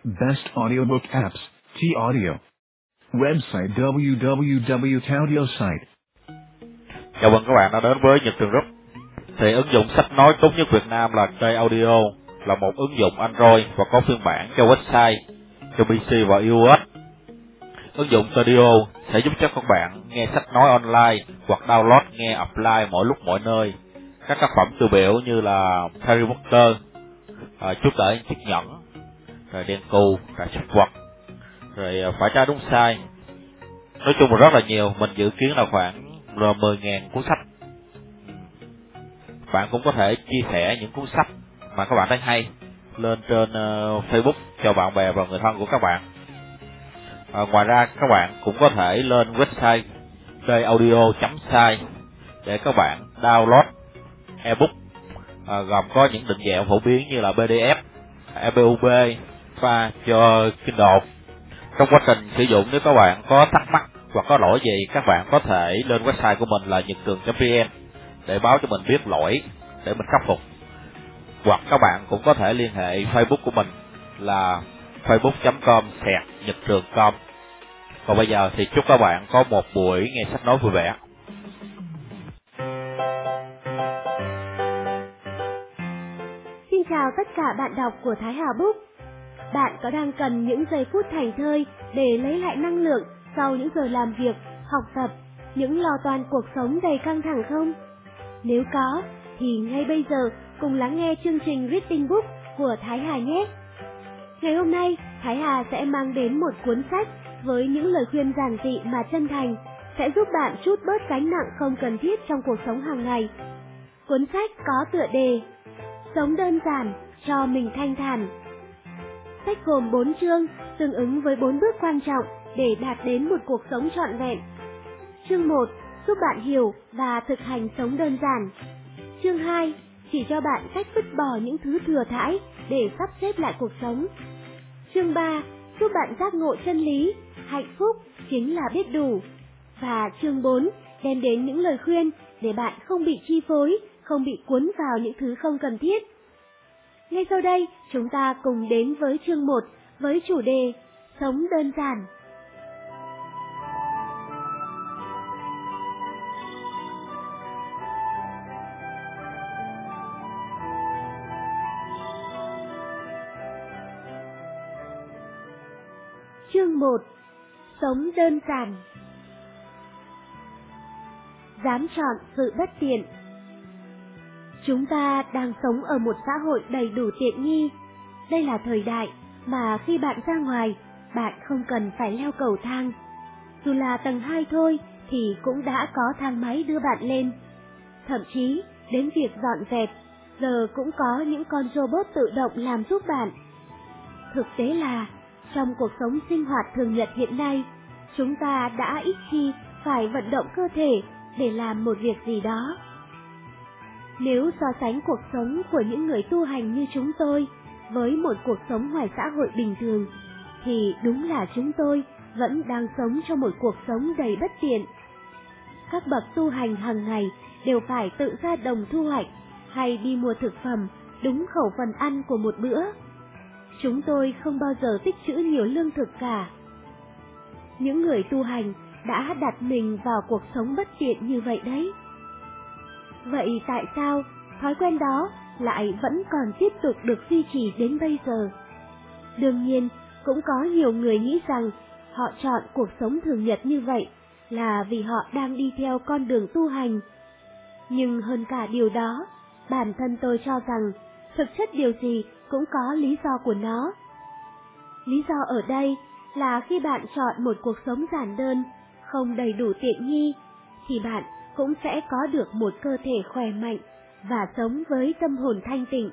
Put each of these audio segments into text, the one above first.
Best audiobook apps, T-Audio. Website www.audiosite. Chào mừng các bạn đã đến với Nhật Trường Group. Thì ứng dụng sách nói tốt nhất Việt Nam là Chơi Audio, là một ứng dụng Android và có phiên bản cho website, cho PC và iOS. Ứng dụng Studio sẽ giúp cho các bạn nghe sách nói online hoặc download nghe offline mỗi lúc mỗi nơi. Các tác phẩm tiêu biểu như là Harry Potter, Chúa Tể Chiếc Nhẫn, rồi Đen Cù, Trà Súc Vật, rồi Phải Trái Đúng Sai. Nói chung là rất là nhiều, mình dự kiến là khoảng 10.000 cuốn sách. Bạn cũng có thể chia sẻ những cuốn sách mà các bạn thấy hay lên trên Facebook cho bạn bè và người thân của các bạn. Ngoài ra các bạn cũng có thể lên website playaudio.site để các bạn download ebook gồm có những định dạng phổ biến như là PDF, EPUB, pha cho Kindle. Trong quá trình sử dụng, nếu các bạn có thắc mắc hoặc có lỗi gì, các bạn có thể lên website của mình là nhậttrường.vn để báo cho mình biết lỗi để mình khắc phục. Hoặc các bạn cũng có thể liên hệ Facebook của mình là facebook.com/nhậttrường.com. Còn bây giờ thì chúc các bạn có một buổi nghe sách nói vui vẻ. Xin chào tất cả bạn đọc của Thái Hà Book. Bạn có đang cần những giây phút thảnh thơi để lấy lại năng lượng sau những giờ làm việc, học tập, những lo toan cuộc sống đầy căng thẳng không? Nếu có, thì ngay bây giờ cùng lắng nghe chương trình Reading Book của Thái Hà nhé. Ngày hôm nay, Thái Hà sẽ mang đến một cuốn sách với những lời khuyên giản dị mà chân thành, sẽ giúp bạn trút bớt gánh nặng không cần thiết trong cuộc sống hàng ngày. Cuốn sách có tựa đề Sống đơn giản, cho mình thanh thản. Sách gồm 4 chương, tương ứng với 4 bước quan trọng để đạt đến một cuộc sống trọn vẹn. Chương 1 giúp bạn hiểu và thực hành sống đơn giản. Chương 2 chỉ cho bạn cách vứt bỏ những thứ thừa thãi để sắp xếp lại cuộc sống. Chương 3 giúp bạn giác ngộ chân lý, hạnh phúc chính là biết đủ. Và chương 4 đem đến những lời khuyên để bạn không bị chi phối, không bị cuốn vào những thứ không cần thiết. Ngay sau đây, chúng ta cùng đến với chương 1 với chủ đề Sống đơn giản. Chương 1 Sống đơn giản. Dám chọn sự bất tiện. Chúng ta đang sống ở một xã hội đầy đủ tiện nghi. Đây là thời đại mà khi bạn ra ngoài, bạn không cần phải leo cầu thang. Dù là tầng 2 thôi thì cũng đã có thang máy đưa bạn lên. Thậm chí đến việc dọn dẹp, giờ cũng có những con robot tự động làm giúp bạn. Thực tế là, trong cuộc sống sinh hoạt thường nhật hiện nay, chúng ta đã ít khi phải vận động cơ thể để làm một việc gì đó. Nếu so sánh cuộc sống của những người tu hành như chúng tôi với một cuộc sống ngoài xã hội bình thường, thì đúng là chúng tôi vẫn đang sống trong một cuộc sống đầy bất tiện. Các bậc tu hành hàng ngày đều phải tự ra đồng thu hoạch hay đi mua thực phẩm đúng khẩu phần ăn của một bữa. Chúng tôi không bao giờ tích trữ nhiều lương thực cả. Những người tu hành đã đặt mình vào cuộc sống bất tiện như vậy đấy. Vậy tại sao thói quen đó lại vẫn còn tiếp tục được duy trì đến bây giờ? Đương nhiên, cũng có nhiều người nghĩ rằng họ chọn cuộc sống thường nhật như vậy là vì họ đang đi theo con đường tu hành. Nhưng hơn cả điều đó, bản thân tôi cho rằng thực chất điều gì cũng có lý do của nó. Lý do ở đây là khi bạn chọn một cuộc sống giản đơn, không đầy đủ tiện nghi, thì bạn cũng sẽ có được một cơ thể khỏe mạnh và sống với tâm hồn thanh tịnh.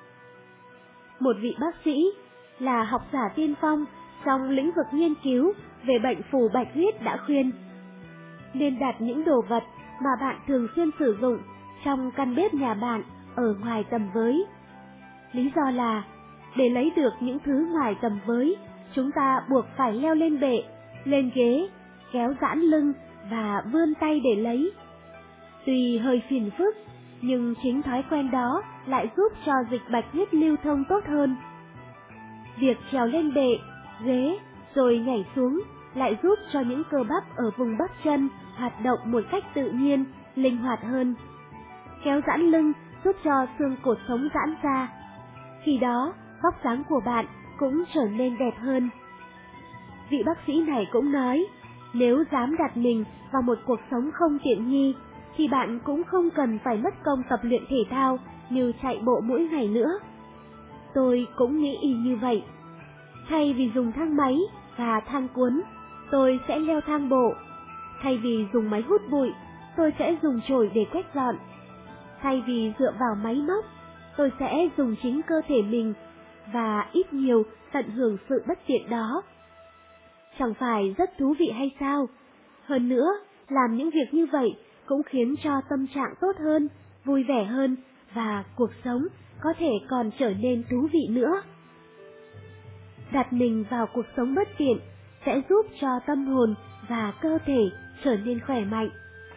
Một vị bác sĩ là học giả tiên phong trong lĩnh vực nghiên cứu về bệnh phù bạch huyết đã khuyên nên đặt những đồ vật mà bạn thường xuyên sử dụng trong căn bếp nhà bạn ở ngoài tầm với. Lý do là để lấy được những thứ ngoài tầm với, chúng ta buộc phải leo lên bệ, lên ghế, kéo giãn lưng và vươn tay để lấy. Tuy hơi phiền phức, nhưng chính thói quen đó lại giúp cho dịch bạch huyết lưu thông tốt hơn. Việc trèo lên bệ, ghế rồi nhảy xuống lại giúp cho những cơ bắp ở vùng bắp chân hoạt động một cách tự nhiên, linh hoạt hơn. Kéo giãn lưng giúp cho xương cột sống giãn ra. Khi đó, vóc dáng của bạn cũng trở nên đẹp hơn. Vị bác sĩ này cũng nói, nếu dám đặt mình vào một cuộc sống không tiện nghi, thì bạn cũng không cần phải mất công tập luyện thể thao như chạy bộ mỗi ngày nữa. Tôi cũng nghĩ y như vậy. Thay vì dùng thang máy và thang cuốn, tôi sẽ leo thang bộ. Thay vì dùng máy hút bụi, tôi sẽ dùng chổi để quét dọn. Thay vì dựa vào máy móc, tôi sẽ dùng chính cơ thể mình và ít nhiều tận hưởng sự bất tiện đó. Chẳng phải rất thú vị hay sao? Hơn nữa, làm những việc như vậy cũng khiến cho tâm trạng tốt hơn, vui vẻ hơn và cuộc sống có thể còn trở nên thú vị nữa. Đặt mình vào cuộc sống bất tiện sẽ giúp cho tâm hồn và cơ thể trở nên khỏe mạnh.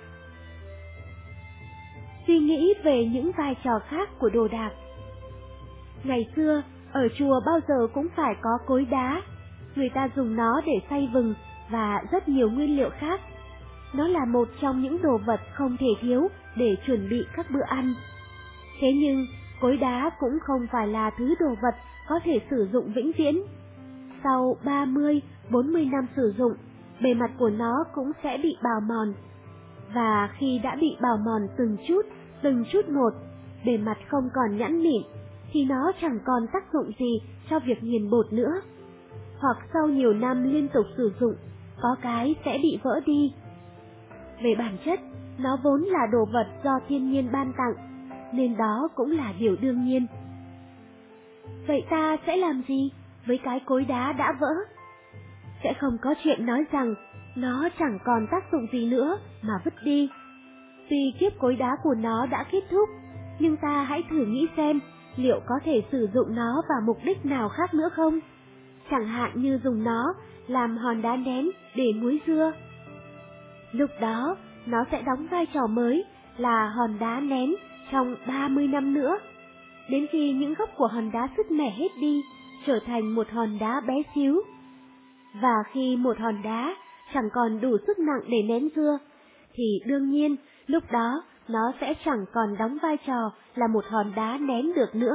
Suy nghĩ về những vai trò khác của đồ đạc. Ngày xưa, ở chùa bao giờ cũng phải có cối đá. Người ta dùng nó để xay vừng và rất nhiều nguyên liệu khác. Nó là một trong những đồ vật không thể thiếu để chuẩn bị các bữa ăn. Thế nhưng, cối đá cũng không phải là thứ đồ vật có thể sử dụng vĩnh viễn. Sau 30-40 năm sử dụng, bề mặt của nó cũng sẽ bị bào mòn. Và khi đã bị bào mòn từng chút một, bề mặt không còn nhẵn mịn, thì nó chẳng còn tác dụng gì cho việc nghiền bột nữa. Hoặc sau nhiều năm liên tục sử dụng, có cái sẽ bị vỡ đi. Về bản chất, nó vốn là đồ vật do thiên nhiên ban tặng, nên đó cũng là điều đương nhiên. Vậy ta sẽ làm gì với cái cối đá đã vỡ? Sẽ không có chuyện nói rằng nó chẳng còn tác dụng gì nữa mà vứt đi. Tuy kiếp cối đá của nó đã kết thúc, nhưng ta hãy thử nghĩ xem liệu có thể sử dụng nó vào mục đích nào khác nữa không? Chẳng hạn như dùng nó làm hòn đá nén để muối dưa. Lúc đó, nó sẽ đóng vai trò mới là hòn đá nén trong 30 năm nữa. Đến khi những gốc của hòn đá sứt mẻ hết đi, trở thành một hòn đá bé xíu. Và khi một hòn đá chẳng còn đủ sức nặng để nén dưa, thì đương nhiên lúc đó nó sẽ chẳng còn đóng vai trò là một hòn đá nén được nữa.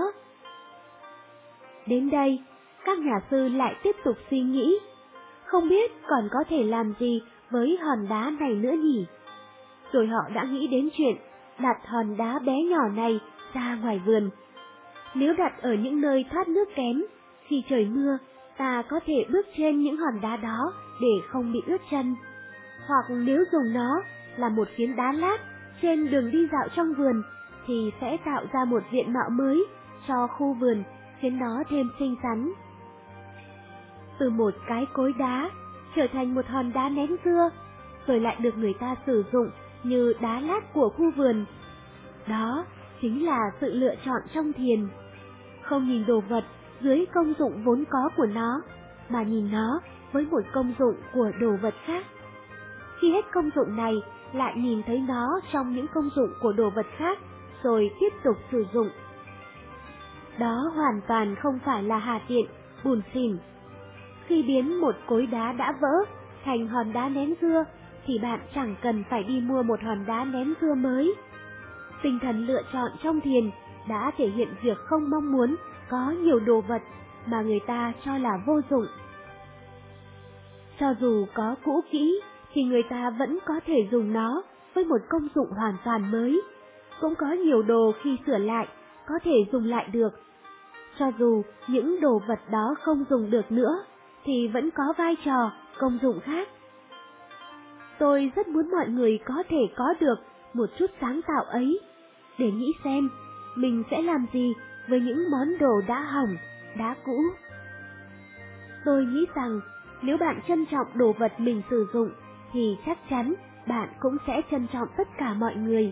Đến đây, các nhà sư lại tiếp tục suy nghĩ, không biết còn có thể làm gì với hòn đá này nữa nhỉ? Rồi họ đã nghĩ đến chuyện đặt hòn đá bé nhỏ này ra ngoài vườn. Nếu đặt ở những nơi thoát nước kém, khi trời mưa, ta có thể bước trên những hòn đá đó để không bị ướt chân. Hoặc nếu dùng nó là một phiến đá lát trên đường đi dạo trong vườn, thì sẽ tạo ra một diện mạo mới cho khu vườn, khiến nó thêm xinh xắn. Từ một cái cối đá trở thành một hòn đá nén dưa, rồi lại được người ta sử dụng như đá lát của khu vườn. Đó chính là sự lựa chọn trong thiền. Không nhìn đồ vật dưới công dụng vốn có của nó, mà nhìn nó với một công dụng của đồ vật khác. Khi hết công dụng này, lại nhìn thấy nó trong những công dụng của đồ vật khác, rồi tiếp tục sử dụng. Đó hoàn toàn không phải là hà tiện, bủn xỉn. Khi biến một cối đá đã vỡ thành hòn đá nén dưa, thì bạn chẳng cần phải đi mua một hòn đá nén dưa mới. Tinh thần lựa chọn trong thiền đã thể hiện việc không mong muốn có nhiều đồ vật mà người ta cho là vô dụng. Cho dù có cũ kỹ, thì người ta vẫn có thể dùng nó với một công dụng hoàn toàn mới. Cũng có nhiều đồ khi sửa lại có thể dùng lại được. Cho dù những đồ vật đó không dùng được nữa, thì vẫn có vai trò, công dụng khác. Tôi rất muốn mọi người có thể có được một chút sáng tạo ấy, để nghĩ xem mình sẽ làm gì với những món đồ đã hỏng, đã cũ. Tôi nghĩ rằng nếu bạn trân trọng đồ vật mình sử dụng, thì chắc chắn bạn cũng sẽ trân trọng tất cả mọi người.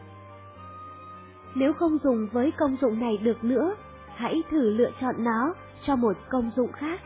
Nếu không dùng với công dụng này được nữa, hãy thử lựa chọn nó cho một công dụng khác.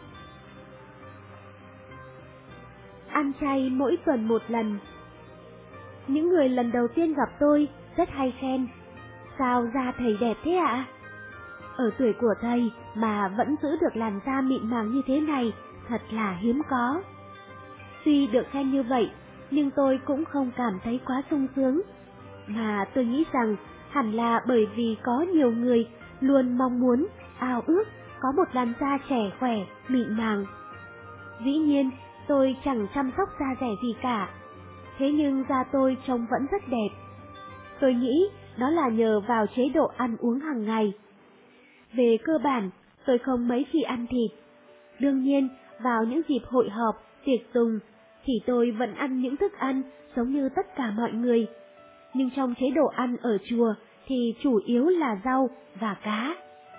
Ăn chay mỗi tuần một lần. Những người lần đầu tiên gặp tôi rất hay khen, sao da thầy đẹp thế ạ? Ở tuổi của thầy mà vẫn giữ được làn da mịn màng như thế này, thật là hiếm có. Tuy được khen như vậy, nhưng tôi cũng không cảm thấy quá sung sướng. Mà tôi nghĩ rằng hẳn là bởi vì có nhiều người luôn mong muốn, ao ước có một làn da trẻ khỏe, mịn màng. Dĩ nhiên, tôi chẳng chăm sóc da dẻ gì cả. Thế nhưng da tôi trông vẫn rất đẹp. Tôi nghĩ đó là nhờ vào chế độ ăn uống hàng ngày. Về cơ bản, tôi không mấy khi ăn thịt. Đương nhiên, vào những dịp hội họp, tiệc tùng, thì tôi vẫn ăn những thức ăn giống như tất cả mọi người. Nhưng trong chế độ ăn ở chùa thì chủ yếu là rau và cá.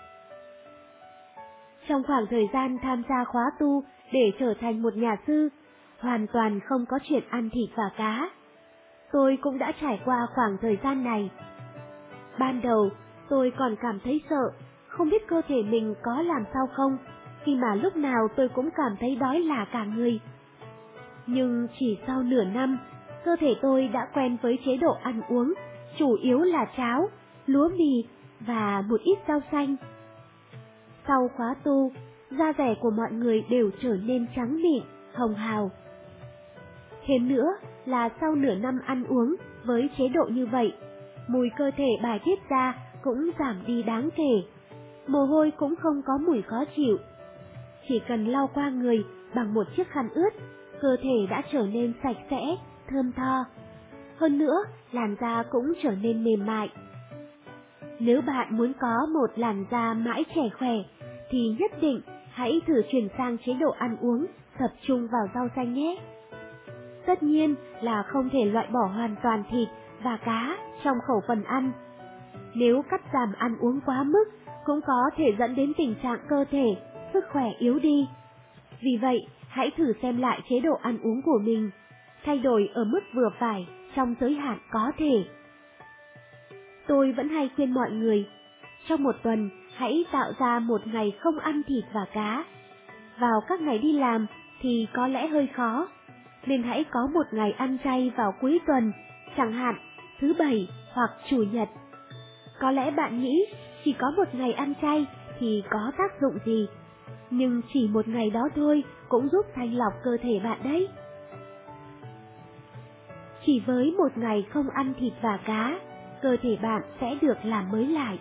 Trong khoảng thời gian tham gia khóa tu để trở thành một nhà sư, hoàn toàn không có chuyện ăn thịt và cá. Tôi cũng đã trải qua khoảng thời gian này. Ban đầu, tôi còn cảm thấy sợ, không biết cơ thể mình có làm sao không, khi mà lúc nào tôi cũng cảm thấy đói lả cả người. Nhưng chỉ sau nửa năm, cơ thể tôi đã quen với chế độ ăn uống, chủ yếu là cháo, lúa mì và một ít rau xanh. Sau khóa tu, da dẻ của mọi người đều trở nên trắng mịn, hồng hào. Thêm nữa là sau nửa năm ăn uống với chế độ như vậy, mùi cơ thể bài tiết ra cũng giảm đi đáng kể, mồ hôi cũng không có mùi khó chịu. Chỉ cần lau qua người bằng một chiếc khăn ướt, cơ thể đã trở nên sạch sẽ, thơm tho. Hơn nữa, làn da cũng trở nên mềm mại. Nếu bạn muốn có một làn da mãi trẻ khỏe, thì nhất định hãy thử chuyển sang chế độ ăn uống, tập trung vào rau xanh nhé. Tất nhiên là không thể loại bỏ hoàn toàn thịt và cá trong khẩu phần ăn. Nếu cắt giảm ăn uống quá mức, cũng có thể dẫn đến tình trạng cơ thể, sức khỏe yếu đi. Vì vậy, hãy thử xem lại chế độ ăn uống của mình, thay đổi ở mức vừa phải trong giới hạn có thể. Tôi vẫn hay khuyên mọi người, trong một tuần hãy tạo ra một ngày không ăn thịt và cá. Vào các ngày đi làm thì có lẽ hơi khó, nên hãy có một ngày ăn chay vào cuối tuần, chẳng hạn thứ Bảy hoặc Chủ nhật. Có lẽ bạn nghĩ chỉ có một ngày ăn chay thì có tác dụng gì, nhưng chỉ một ngày đó thôi cũng giúp thanh lọc cơ thể bạn đấy. Chỉ với một ngày không ăn thịt và cá, cơ thể bạn sẽ được làm mới lại.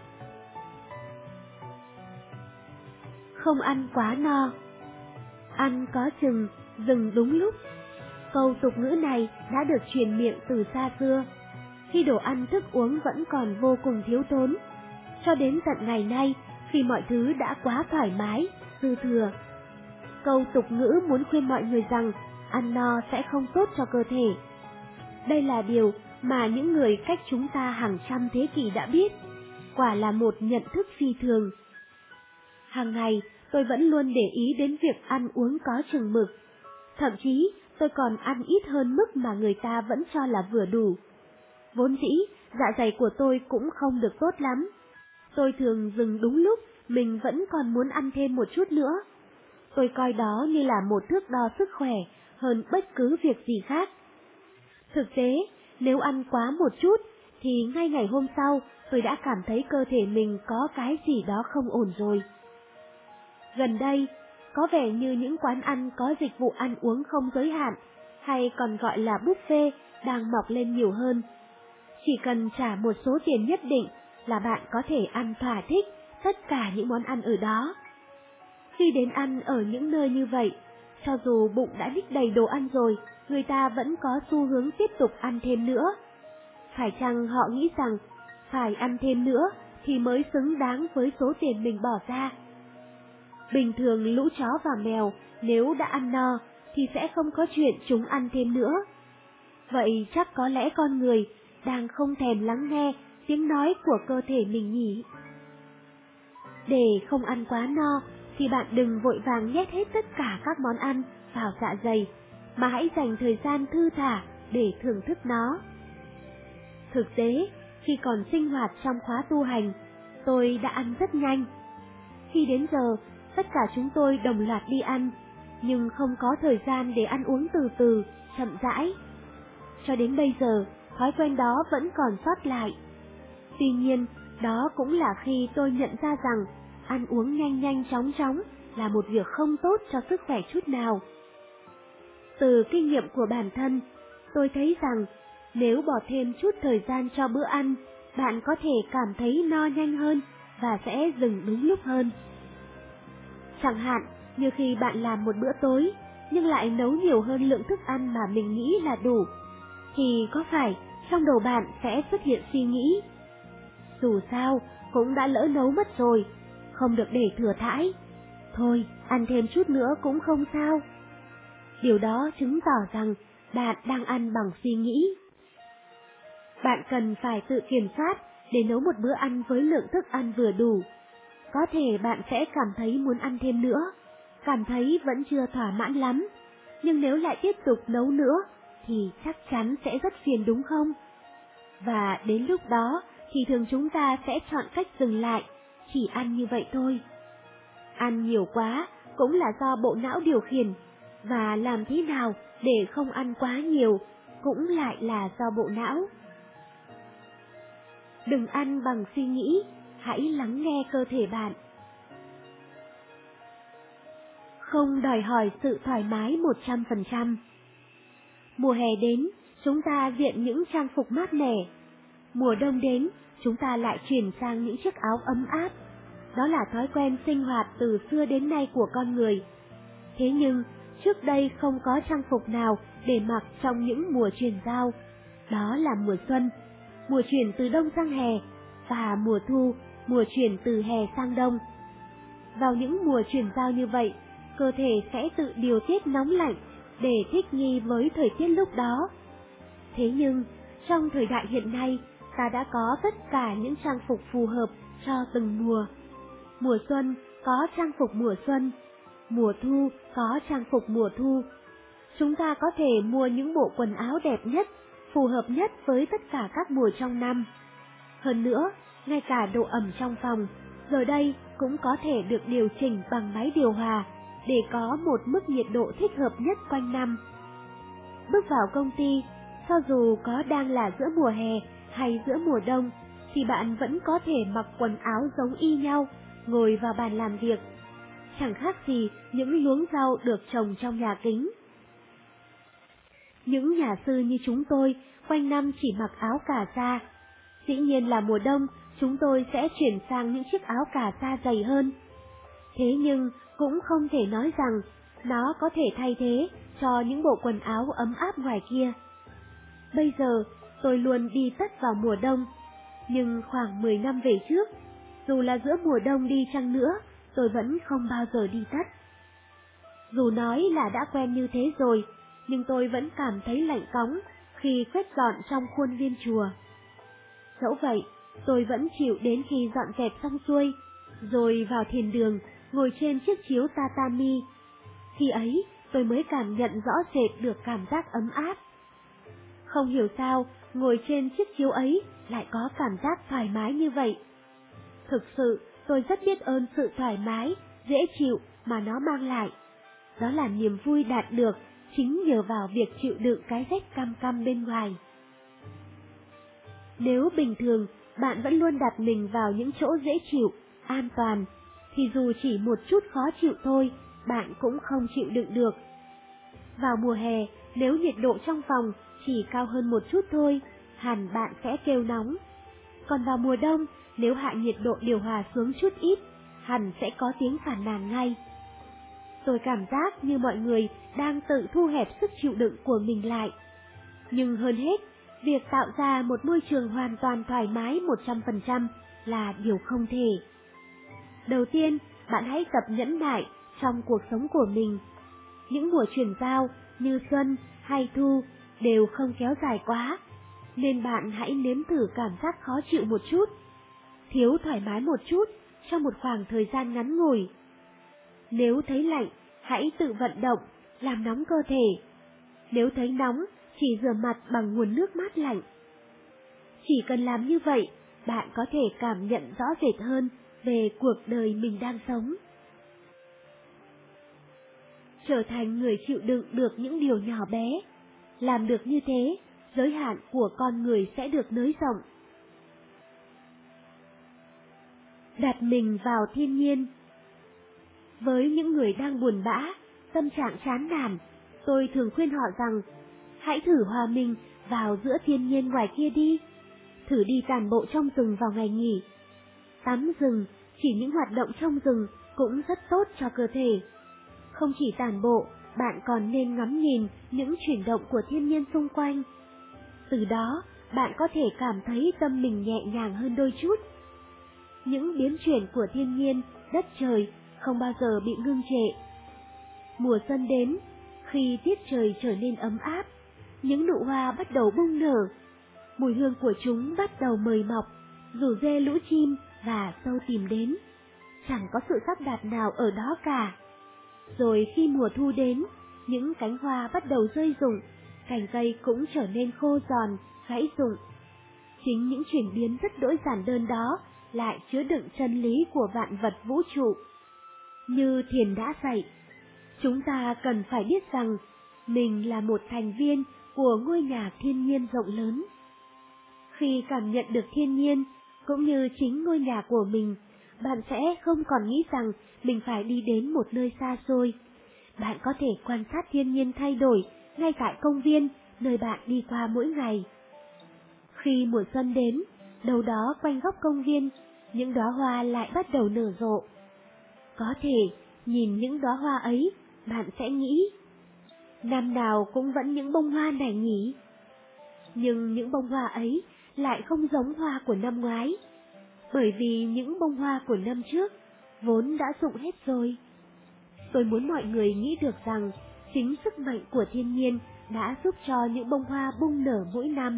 Không ăn quá no. Ăn có chừng, dừng đúng lúc. Câu tục ngữ này đã được truyền miệng từ xa xưa, khi đồ ăn thức uống vẫn còn vô cùng thiếu thốn, cho đến tận ngày nay khi mọi thứ đã quá thoải mái, dư thừa. Câu tục ngữ muốn khuyên mọi người rằng ăn no sẽ không tốt cho cơ thể. Đây là điều mà những người cách chúng ta hàng trăm thế kỷ đã biết, quả là một nhận thức phi thường. Hàng ngày, tôi vẫn luôn để ý đến việc ăn uống có chừng mực. Thậm chí, tôi còn ăn ít hơn mức mà người ta vẫn cho là vừa đủ. Vốn dĩ, dạ dày của tôi cũng không được tốt lắm. Tôi thường dừng đúng lúc mình vẫn còn muốn ăn thêm một chút nữa. Tôi coi đó như là một thước đo sức khỏe hơn bất cứ việc gì khác. Thực tế, nếu ăn quá một chút, thì ngay ngày hôm sau tôi đã cảm thấy cơ thể mình có cái gì đó không ổn rồi. Gần đây, có vẻ như những quán ăn có dịch vụ ăn uống không giới hạn, hay còn gọi là buffet, đang mọc lên nhiều hơn. Chỉ cần trả một số tiền nhất định là bạn có thể ăn thỏa thích tất cả những món ăn ở đó. Khi đến ăn ở những nơi như vậy, cho dù bụng đã đích đầy đồ ăn rồi, người ta vẫn có xu hướng tiếp tục ăn thêm nữa. Phải chăng họ nghĩ rằng phải ăn thêm nữa thì mới xứng đáng với số tiền mình bỏ ra? Bình thường lũ chó và mèo nếu đã ăn no thì sẽ không có chuyện chúng ăn thêm nữa. Vậy chắc có lẽ con người đang không thèm lắng nghe tiếng nói của cơ thể mình nhỉ? Để không ăn quá no thì bạn đừng vội vàng nhét hết tất cả các món ăn vào dạ dày, mà hãy dành thời gian thư thả để thưởng thức nó. Thực tế, khi còn sinh hoạt trong khóa tu hành, tôi đã ăn rất nhanh. Khi đến giờ, tất cả chúng tôi đồng loạt đi ăn, nhưng không có thời gian để ăn uống từ từ, chậm rãi. Cho đến bây giờ, thói quen đó vẫn còn sót lại. Tuy nhiên, đó cũng là khi tôi nhận ra rằng ăn uống nhanh nhanh chóng chóng là một việc không tốt cho sức khỏe chút nào. Từ kinh nghiệm của bản thân, tôi thấy rằng nếu bỏ thêm chút thời gian cho bữa ăn, bạn có thể cảm thấy no nhanh hơn và sẽ dừng đúng lúc hơn. Chẳng hạn như khi bạn làm một bữa tối nhưng lại nấu nhiều hơn lượng thức ăn mà mình nghĩ là đủ, thì có phải trong đầu bạn sẽ xuất hiện suy nghĩ: dù sao cũng đã lỡ nấu mất rồi, không được để thừa thãi, thôi ăn thêm chút nữa cũng không sao. Điều đó chứng tỏ rằng bạn đang ăn bằng suy nghĩ. Bạn cần phải tự kiểm soát để nấu một bữa ăn với lượng thức ăn vừa đủ. Có thể bạn sẽ cảm thấy muốn ăn thêm nữa, cảm thấy vẫn chưa thỏa mãn lắm, nhưng nếu lại tiếp tục nấu nữa thì chắc chắn sẽ rất phiền, đúng không? Và đến lúc đó thì thường chúng ta sẽ chọn cách dừng lại, chỉ ăn như vậy thôi. Ăn nhiều quá cũng là do bộ não điều khiển, và làm thế nào để không ăn quá nhiều cũng lại là do bộ não. Đừng ăn bằng suy nghĩ, hãy lắng nghe cơ thể bạn. Không đòi hỏi sự thoải mái 100%. Mùa hè đến, chúng ta diện những trang phục mát mẻ. Mùa đông đến, chúng ta lại chuyển sang những chiếc áo ấm áp. Đó là thói quen sinh hoạt từ xưa đến nay của con người. Thế nhưng, trước đây không có trang phục nào để mặc trong những mùa chuyển giao. Đó là mùa xuân, mùa chuyển từ đông sang hè, và mùa thu, mùa chuyển từ hè sang đông. Vào những mùa chuyển giao như vậy, cơ thể sẽ tự điều tiết nóng lạnh để thích nghi với thời tiết lúc đó. Thế nhưng, trong thời đại hiện nay, ta đã có tất cả những trang phục phù hợp cho từng mùa. Mùa xuân có trang phục mùa xuân, mùa thu có trang phục mùa thu. Chúng ta có thể mua những bộ quần áo đẹp nhất, phù hợp nhất với tất cả các mùa trong năm. Hơn nữa, ngay cả độ ẩm trong phòng, giờ đây cũng có thể được điều chỉnh bằng máy điều hòa để có một mức nhiệt độ thích hợp nhất quanh năm. Bước vào công ty, cho dù có đang là giữa mùa hè hay giữa mùa đông, thì bạn vẫn có thể mặc quần áo giống y nhau, ngồi vào bàn làm việc. Chẳng khác gì những luống rau được trồng trong nhà kính. Những nhà sư như chúng tôi quanh năm chỉ mặc áo cà sa. Dĩ nhiên là mùa đông chúng tôi sẽ chuyển sang những chiếc áo cà sa dày hơn. Thế nhưng cũng không thể nói rằng nó có thể thay thế cho những bộ quần áo ấm áp ngoài kia. Bây giờ tôi luôn đi tất vào mùa đông, nhưng khoảng 10 năm về trước, dù là giữa mùa đông đi chăng nữa, tôi vẫn không bao giờ đi tất. Dù nói là đã quen như thế rồi, nhưng tôi vẫn cảm thấy lạnh cóng khi quét dọn trong khuôn viên chùa. Dẫu vậy, tôi vẫn chịu đến khi dọn dẹp xong xuôi, rồi vào thiền đường, ngồi trên chiếc chiếu tatami. Khi ấy, tôi mới cảm nhận rõ rệt được cảm giác ấm áp. Không hiểu sao, ngồi trên chiếc chiếu ấy lại có cảm giác thoải mái như vậy. Thực sự, tôi rất biết ơn sự thoải mái, dễ chịu mà nó mang lại. Đó là niềm vui đạt được chính nhờ vào việc chịu đựng cái rét căm căm bên ngoài. Nếu bình thường bạn vẫn luôn đặt mình vào những chỗ dễ chịu, an toàn, thì dù chỉ một chút khó chịu thôi, bạn cũng không chịu đựng được. Vào mùa hè, nếu nhiệt độ trong phòng chỉ cao hơn một chút thôi, hẳn bạn sẽ kêu nóng. Còn vào mùa đông, nếu hạ nhiệt độ điều hòa xuống chút ít, hẳn sẽ có tiếng phàn nàn ngay. Tôi cảm giác như mọi người đang tự thu hẹp sức chịu đựng của mình lại. Nhưng hơn hết, việc tạo ra một môi trường hoàn toàn thoải mái 100% là điều không thể. Đầu tiên, bạn hãy tập nhẫn nại trong cuộc sống của mình. Những mùa chuyển giao như xuân hay thu đều không kéo dài quá, nên bạn hãy nếm thử cảm giác khó chịu một chút, thiếu thoải mái một chút trong một khoảng thời gian ngắn ngủi. Nếu thấy lạnh, hãy tự vận động, làm nóng cơ thể. Nếu thấy nóng, chỉ rửa mặt bằng nguồn nước mát lạnh. Chỉ cần làm như vậy, bạn có thể cảm nhận rõ rệt hơn về cuộc đời mình đang sống. Trở thành người chịu đựng được những điều nhỏ bé. Làm được như thế, giới hạn của con người sẽ được nới rộng. đặt mình vào thiên nhiên. Với những người đang buồn bã, tâm trạng chán nản, tôi thường khuyên họ rằng hãy thử hòa mình vào giữa thiên nhiên ngoài kia đi. Thử đi tản bộ trong rừng vào ngày nghỉ. Tắm rừng, chỉ những hoạt động trong rừng cũng rất tốt cho cơ thể. Không chỉ tản bộ, bạn còn nên ngắm nhìn những chuyển động của thiên nhiên xung quanh. Từ đó, bạn có thể cảm thấy tâm mình nhẹ nhàng hơn đôi chút. Những biến chuyển của thiên nhiên, đất trời không bao giờ bị ngưng trệ. Mùa xuân đến, khi tiết trời trở nên ấm áp, những nụ hoa bắt đầu bung nở. Mùi hương của chúng bắt đầu mời mọc, rủ rê lũ chim và sâu tìm đến. Chẳng có sự sắp đặt nào ở đó cả. Rồi khi mùa thu đến, những cánh hoa bắt đầu rơi rụng, cành cây cũng trở nên khô giòn, gãy rụng. Chính những chuyển biến rất đỗi giản đơn đó lại chứa đựng chân lý của vạn vật vũ trụ. Như Thiền đã dạy, chúng ta cần phải biết rằng mình là một thành viên của ngôi nhà thiên nhiên rộng lớn. Khi cảm nhận được thiên nhiên, cũng như chính ngôi nhà của mình, bạn sẽ không còn nghĩ rằng mình phải đi đến một nơi xa xôi. Bạn có thể quan sát thiên nhiên thay đổi ngay tại công viên, nơi bạn đi qua mỗi ngày. Khi mùa xuân đến, đâu đó quanh góc công viên, những đóa hoa lại bắt đầu nở rộ. Có thể, nhìn những đóa hoa ấy, bạn sẽ nghĩ, năm nào cũng vẫn những bông hoa này nhỉ? Nhưng những bông hoa ấy lại không giống hoa của năm ngoái, bởi vì những bông hoa của năm trước vốn đã rụng hết rồi. Tôi muốn mọi người nghĩ được rằng chính sức mạnh của thiên nhiên đã giúp cho những bông hoa bung nở mỗi năm.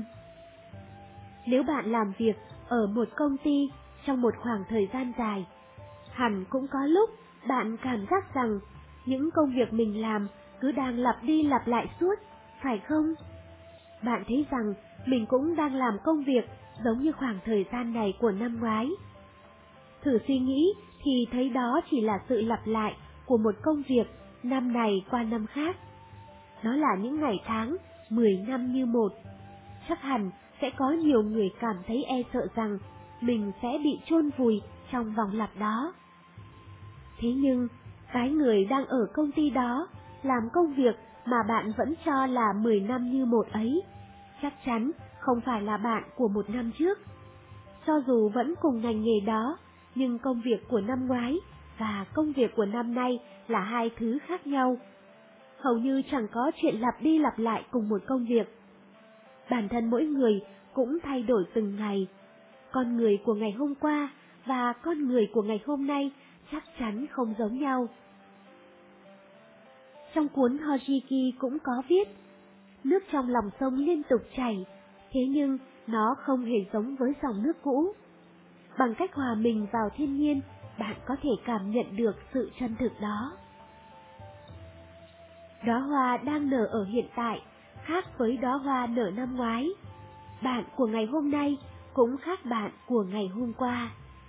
Nếu bạn làm việc ở một công ty trong một khoảng thời gian dài, hẳn cũng có lúc bạn cảm giác rằng những công việc mình làm cứ đang lặp đi lặp lại suốt, phải không? Bạn thấy rằng mình cũng đang làm công việc giống như khoảng thời gian này của năm ngoái. Thử suy nghĩ thì thấy đó chỉ là sự lặp lại của một công việc năm này qua năm khác. Nó là những ngày tháng 10 năm như một. Chắc hẳn sẽ có nhiều người cảm thấy e sợ rằng mình sẽ bị chôn vùi trong vòng lặp đó. Thế nhưng, cái người đang ở công ty đó làm công việc mà bạn vẫn cho là 10 năm như một ấy, chắc chắn không phải là bạn của một năm trước. Cho dù vẫn cùng ngành nghề đó, nhưng công việc của năm ngoái và công việc của năm nay là hai thứ khác nhau. Hầu như chẳng có chuyện lặp đi lặp lại cùng một công việc. Bản thân mỗi người cũng thay đổi từng ngày. Con người của ngày hôm qua và con người của ngày hôm nay chắc chắn không giống nhau. Trong cuốn Hojiki cũng có viết, nước trong lòng sông liên tục chảy, thế nhưng nó không hề giống với dòng nước cũ. Bằng cách hòa mình vào thiên nhiên, bạn có thể cảm nhận được sự chân thực đó. Đóa hoa đang nở ở hiện tại khác với đóa hoa nở năm ngoái. Bạn của ngày hôm nay cũng khác bạn của ngày hôm qua.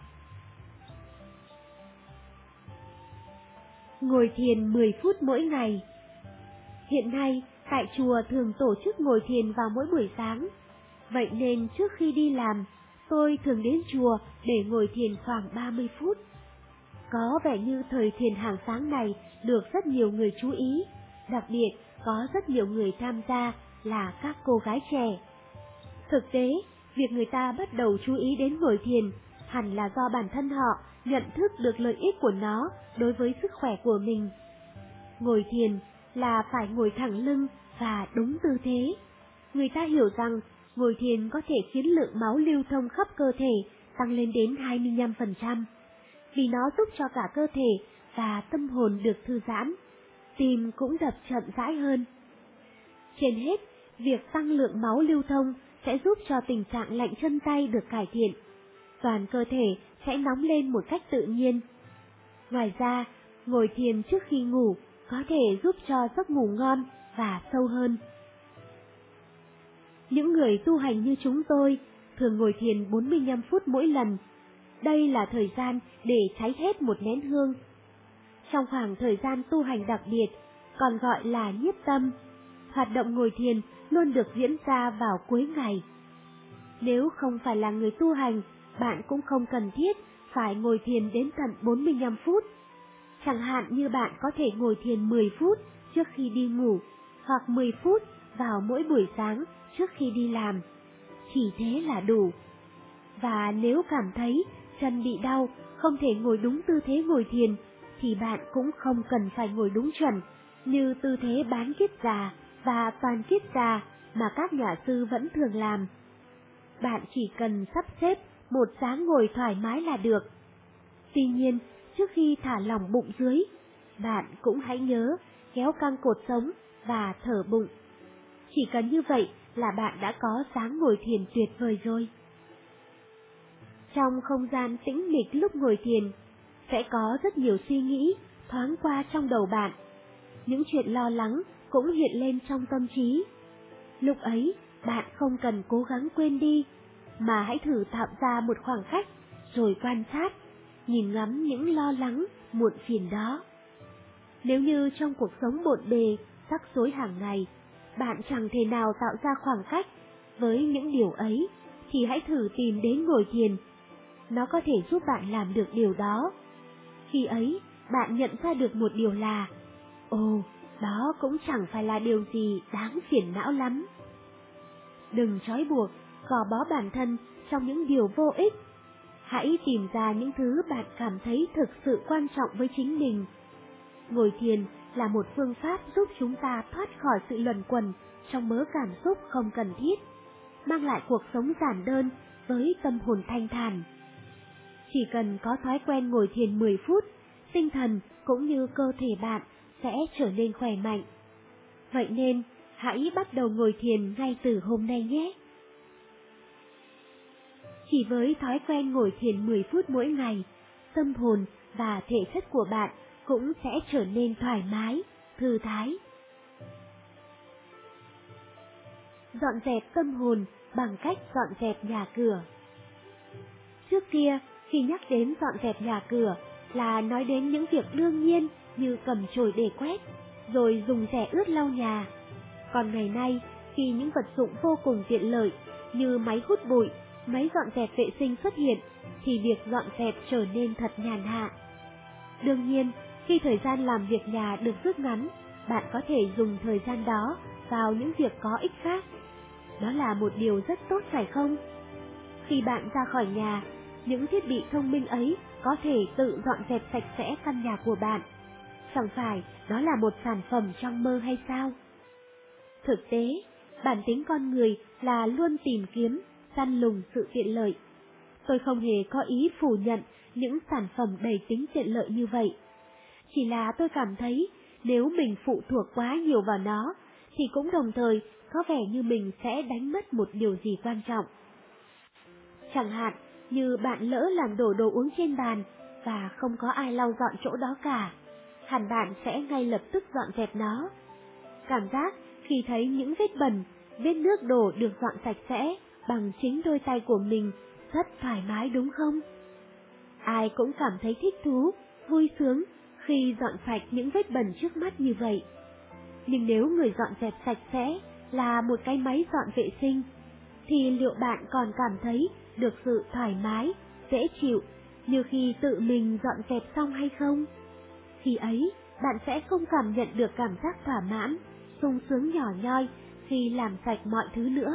Ngồi thiền 10 phút mỗi ngày. Hiện nay, tại chùa thường tổ chức ngồi thiền vào mỗi buổi sáng. Vậy nên trước khi đi làm, tôi thường đến chùa để ngồi thiền khoảng 30 phút. Có vẻ như thời thiền hàng sáng này được rất nhiều người chú ý, đặc biệt có rất nhiều người tham gia là các cô gái trẻ. Thực tế, việc người ta bắt đầu chú ý đến ngồi thiền hẳn là do bản thân họ nhận thức được lợi ích của nó đối với sức khỏe của mình. Ngồi thiền là phải ngồi thẳng lưng và đúng tư thế. Người ta hiểu rằng ngồi thiền có thể khiến lượng máu lưu thông khắp cơ thể tăng lên đến 25%, vì nó giúp cho cả cơ thể và tâm hồn được thư giãn, tim cũng đập chậm rãi hơn. Trên hết, việc tăng lượng máu lưu thông sẽ giúp cho tình trạng lạnh chân tay được cải thiện. Toàn cơ thể sẽ nóng lên một cách tự nhiên. Ngoài ra, ngồi thiền trước khi ngủ có thể giúp cho giấc ngủ ngon và sâu hơn. Những người tu hành như chúng tôi thường ngồi thiền 45 phút mỗi lần. Đây là thời gian để cháy hết một nén hương. Trong khoảng thời gian tu hành đặc biệt, còn gọi là nhiếp tâm, hoạt động ngồi thiền luôn được diễn ra vào cuối ngày. Nếu không phải là người tu hành, bạn cũng không cần thiết phải ngồi thiền đến tận 45 phút. Chẳng hạn như bạn có thể ngồi thiền 10 phút trước khi đi ngủ, hoặc 10 phút vào mỗi buổi sáng trước khi đi làm. Chỉ thế là đủ. Và nếu cảm thấy chân bị đau, không thể ngồi đúng tư thế ngồi thiền, thì bạn cũng không cần phải ngồi đúng chuẩn, như tư thế bán kiết già và toàn kiết già mà các nhà sư vẫn thường làm. Bạn chỉ cần sắp xếp một dáng ngồi thoải mái là được. Tuy nhiên, trước khi thả lỏng bụng dưới, bạn cũng hãy nhớ kéo căng cột sống và thở bụng. Chỉ cần như vậy là bạn đã có dáng ngồi thiền tuyệt vời rồi. Trong không gian tĩnh mịch lúc ngồi thiền, sẽ có rất nhiều suy nghĩ thoáng qua trong đầu bạn. Những chuyện lo lắng cũng hiện lên trong tâm trí. Lúc ấy, bạn không cần cố gắng quên đi, mà hãy thử tạo ra một khoảng cách, rồi quan sát, nhìn ngắm những lo lắng, muộn phiền đó. Nếu như trong cuộc sống bộn bề, rắc rối hàng ngày, bạn chẳng thể nào tạo ra khoảng cách với những điều ấy, thì hãy thử tìm đến ngồi thiền. Nó có thể giúp bạn làm được điều đó. Khi ấy, bạn nhận ra được một điều là, đó cũng chẳng phải là điều gì đáng phiền não lắm. Đừng trói buộc, gò bó bản thân trong những điều vô ích. Hãy tìm ra những thứ bạn cảm thấy thực sự quan trọng với chính mình. Ngồi thiền là một phương pháp giúp chúng ta thoát khỏi sự luẩn quẩn trong mớ cảm xúc không cần thiết, mang lại cuộc sống giản đơn với tâm hồn thanh thản. Chỉ cần có thói quen ngồi thiền 10 phút, tinh thần cũng như cơ thể bạn sẽ trở nên khỏe mạnh. Vậy nên, hãy bắt đầu ngồi thiền ngay từ hôm nay nhé. Chỉ với thói quen ngồi thiền 10 phút mỗi ngày, tâm hồn và thể chất của bạn cũng sẽ trở nên thoải mái, thư thái. Dọn dẹp tâm hồn bằng cách dọn dẹp nhà cửa. Trước kia, khi nhắc đến dọn dẹp nhà cửa là nói đến những việc đương nhiên như cầm chổi để quét, rồi dùng rẻ ướt lau nhà. Còn ngày nay, khi những vật dụng vô cùng tiện lợi như máy hút bụi, máy dọn dẹp vệ sinh xuất hiện, thì việc dọn dẹp trở nên thật nhàn hạ. Đương nhiên, khi thời gian làm việc nhà được rút ngắn, bạn có thể dùng thời gian đó vào những việc có ích khác. Đó là một điều rất tốt phải không? Khi bạn ra khỏi nhà, những thiết bị thông minh ấy có thể tự dọn dẹp sạch sẽ căn nhà của bạn. Chẳng phải đó là một sản phẩm trong mơ hay sao? Thực tế, bản tính con người là luôn tìm kiếm, săn lùng sự tiện lợi. Tôi không hề có ý phủ nhận những sản phẩm đầy tính tiện lợi như vậy. Chỉ là tôi cảm thấy nếu mình phụ thuộc quá nhiều vào nó, thì cũng đồng thời có vẻ như mình sẽ đánh mất một điều gì quan trọng. Chẳng hạn như bạn lỡ làm đổ đồ uống trên bàn và không có ai lau dọn chỗ đó cả, hẳn bạn sẽ ngay lập tức dọn dẹp nó. Cảm giác khi thấy những vết bẩn, vết nước đổ được dọn sạch sẽ bằng chính đôi tay của mình rất thoải mái đúng không? Ai cũng cảm thấy thích thú, vui sướng khi dọn sạch những vết bẩn trước mắt như vậy. Nhưng nếu người dọn dẹp sạch sẽ là một cái máy dọn vệ sinh, thì liệu bạn còn cảm thấy được sự thoải mái, dễ chịu như khi tự mình dọn dẹp xong hay không? Khi ấy, bạn sẽ không cảm nhận được cảm giác thỏa mãn, sung sướng nhỏ nhoi khi làm sạch mọi thứ nữa.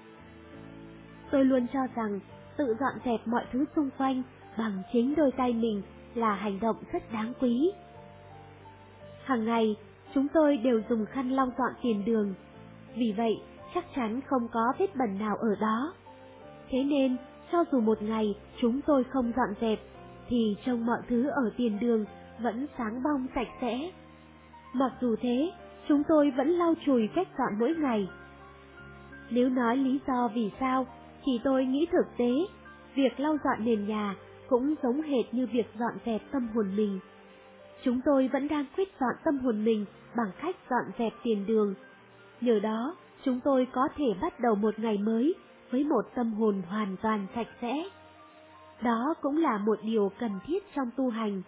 Tôi luôn cho rằng tự dọn dẹp mọi thứ xung quanh bằng chính đôi tay mình là hành động rất đáng quý. Hàng ngày, chúng tôi đều dùng khăn lau dọn tiền đường, vì vậy chắc chắn không có vết bẩn nào ở đó. Thế nên, cho dù một ngày chúng tôi không dọn dẹp, thì trông mọi thứ ở tiền đường vẫn sáng bong sạch sẽ. Mặc dù thế, chúng tôi vẫn lau chùi quét dọn mỗi ngày. Nếu nói lý do vì sao, thì tôi nghĩ thực tế, việc lau dọn nền nhà cũng giống hệt như việc dọn dẹp tâm hồn mình. Chúng tôi vẫn đang quét dọn tâm hồn mình bằng cách dọn dẹp tiền đường. Nhờ đó, chúng tôi có thể bắt đầu một ngày mới với một tâm hồn hoàn toàn sạch sẽ. Đó cũng là một điều cần thiết trong tu hành.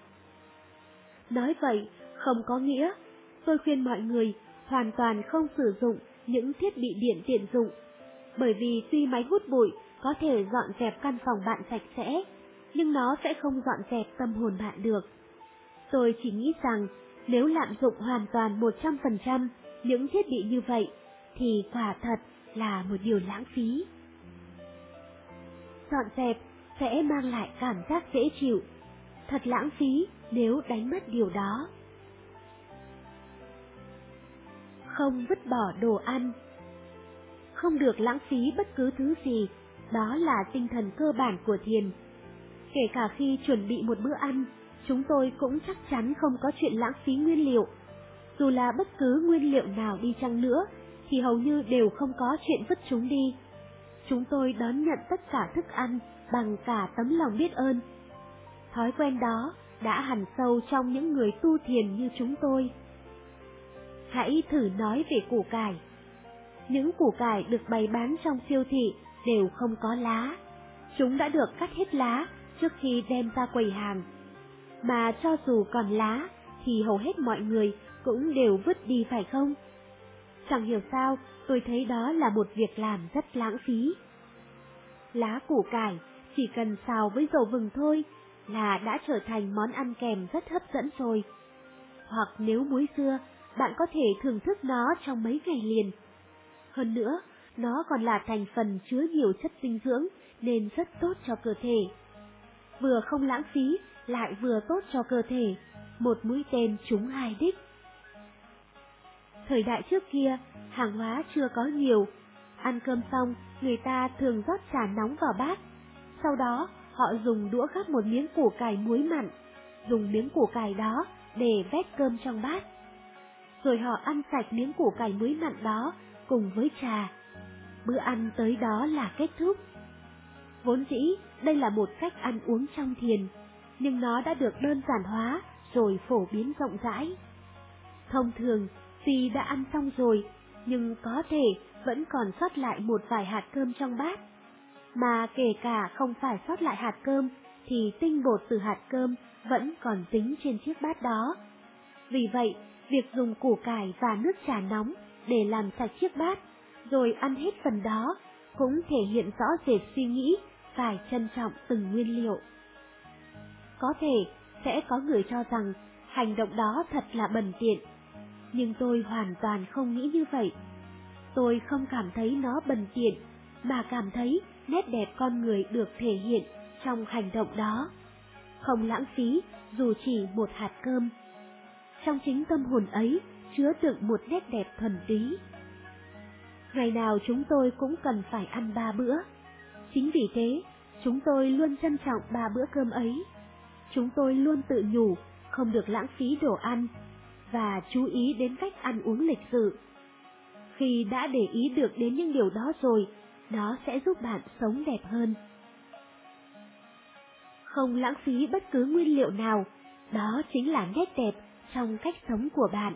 Nói vậy không có nghĩa tôi khuyên mọi người hoàn toàn không sử dụng những thiết bị điện tiện dụng, bởi vì tuy máy hút bụi có thể dọn dẹp căn phòng bạn sạch sẽ, nhưng nó sẽ không dọn dẹp tâm hồn bạn được. Tôi chỉ nghĩ rằng nếu lạm dụng hoàn toàn 100% những thiết bị như vậy thì quả thật là một điều lãng phí. Dọn dẹp sẽ mang lại cảm giác dễ chịu, thật lãng phí nếu đánh mất điều đó. Không vứt bỏ đồ ăn. Không được lãng phí bất cứ thứ gì, đó là tinh thần cơ bản của thiền. Kể cả khi chuẩn bị một bữa ăn, chúng tôi cũng chắc chắn không có chuyện lãng phí nguyên liệu. Dù là bất cứ nguyên liệu nào đi chăng nữa, thì hầu như đều không có chuyện vứt chúng đi. Chúng tôi đón nhận tất cả thức ăn bằng cả tấm lòng biết ơn. Thói quen đó đã hằn sâu trong những người tu thiền như chúng tôi. Hãy thử nói về củ cải. Những củ cải được bày bán trong siêu thị đều không có lá. Chúng đã được cắt hết lá trước khi đem ra quầy hàng. Mà cho dù còn lá thì hầu hết mọi người cũng đều vứt đi phải không? Chẳng hiểu sao tôi thấy đó là một việc làm rất lãng phí. Lá củ cải chỉ cần xào với dầu vừng thôi là đã trở thành món ăn kèm rất hấp dẫn rồi. Hoặc nếu muối dưa, bạn có thể thưởng thức nó trong mấy ngày liền. Hơn nữa, nó còn là thành phần chứa nhiều chất dinh dưỡng nên rất tốt cho cơ thể. Vừa không lãng phí, lại vừa tốt cho cơ thể, một mũi tên trúng hai đích. Thời đại trước kia, hàng hóa chưa có nhiều. Ăn cơm xong, người ta thường rót trà nóng vào bát. Sau đó, họ dùng đũa gắp một miếng củ cải muối mặn, dùng miếng củ cải đó để vét cơm trong bát. Rồi họ ăn sạch miếng củ cải muối mặn đó cùng với trà. Bữa ăn tới đó là kết thúc. Vốn dĩ đây là một cách ăn uống trong thiền, nhưng nó đã được đơn giản hóa rồi phổ biến rộng rãi. Thông thường, tuy đã ăn xong rồi, nhưng có thể vẫn còn sót lại một vài hạt cơm trong bát. Mà kể cả không phải sót lại hạt cơm, thì tinh bột từ hạt cơm vẫn còn dính trên chiếc bát đó. Vì vậy, việc dùng củ cải và nước trà nóng để làm sạch chiếc bát, rồi ăn hết phần đó, cũng thể hiện rõ rệt suy nghĩ phải trân trọng từng nguyên liệu. Có thể sẽ có người cho rằng hành động đó thật là bần tiện, nhưng tôi hoàn toàn không nghĩ như vậy. Tôi không cảm thấy nó bần tiện, mà cảm thấy nét đẹp con người được thể hiện trong hành động đó. Không lãng phí dù chỉ một hạt cơm. Trong chính tâm hồn ấy chứa đựng một nét đẹp thuần túy. Ngày nào chúng tôi cũng cần phải ăn 3 bữa. Chính vì thế, chúng tôi luôn trân trọng 3 bữa cơm ấy. Chúng tôi luôn tự nhủ không được lãng phí đồ ăn và chú ý đến cách ăn uống lịch sự. Khi đã để ý được đến những điều đó rồi, nó sẽ giúp bạn sống đẹp hơn. Không lãng phí bất cứ nguyên liệu nào, đó chính là nét đẹp trong cách sống của bạn.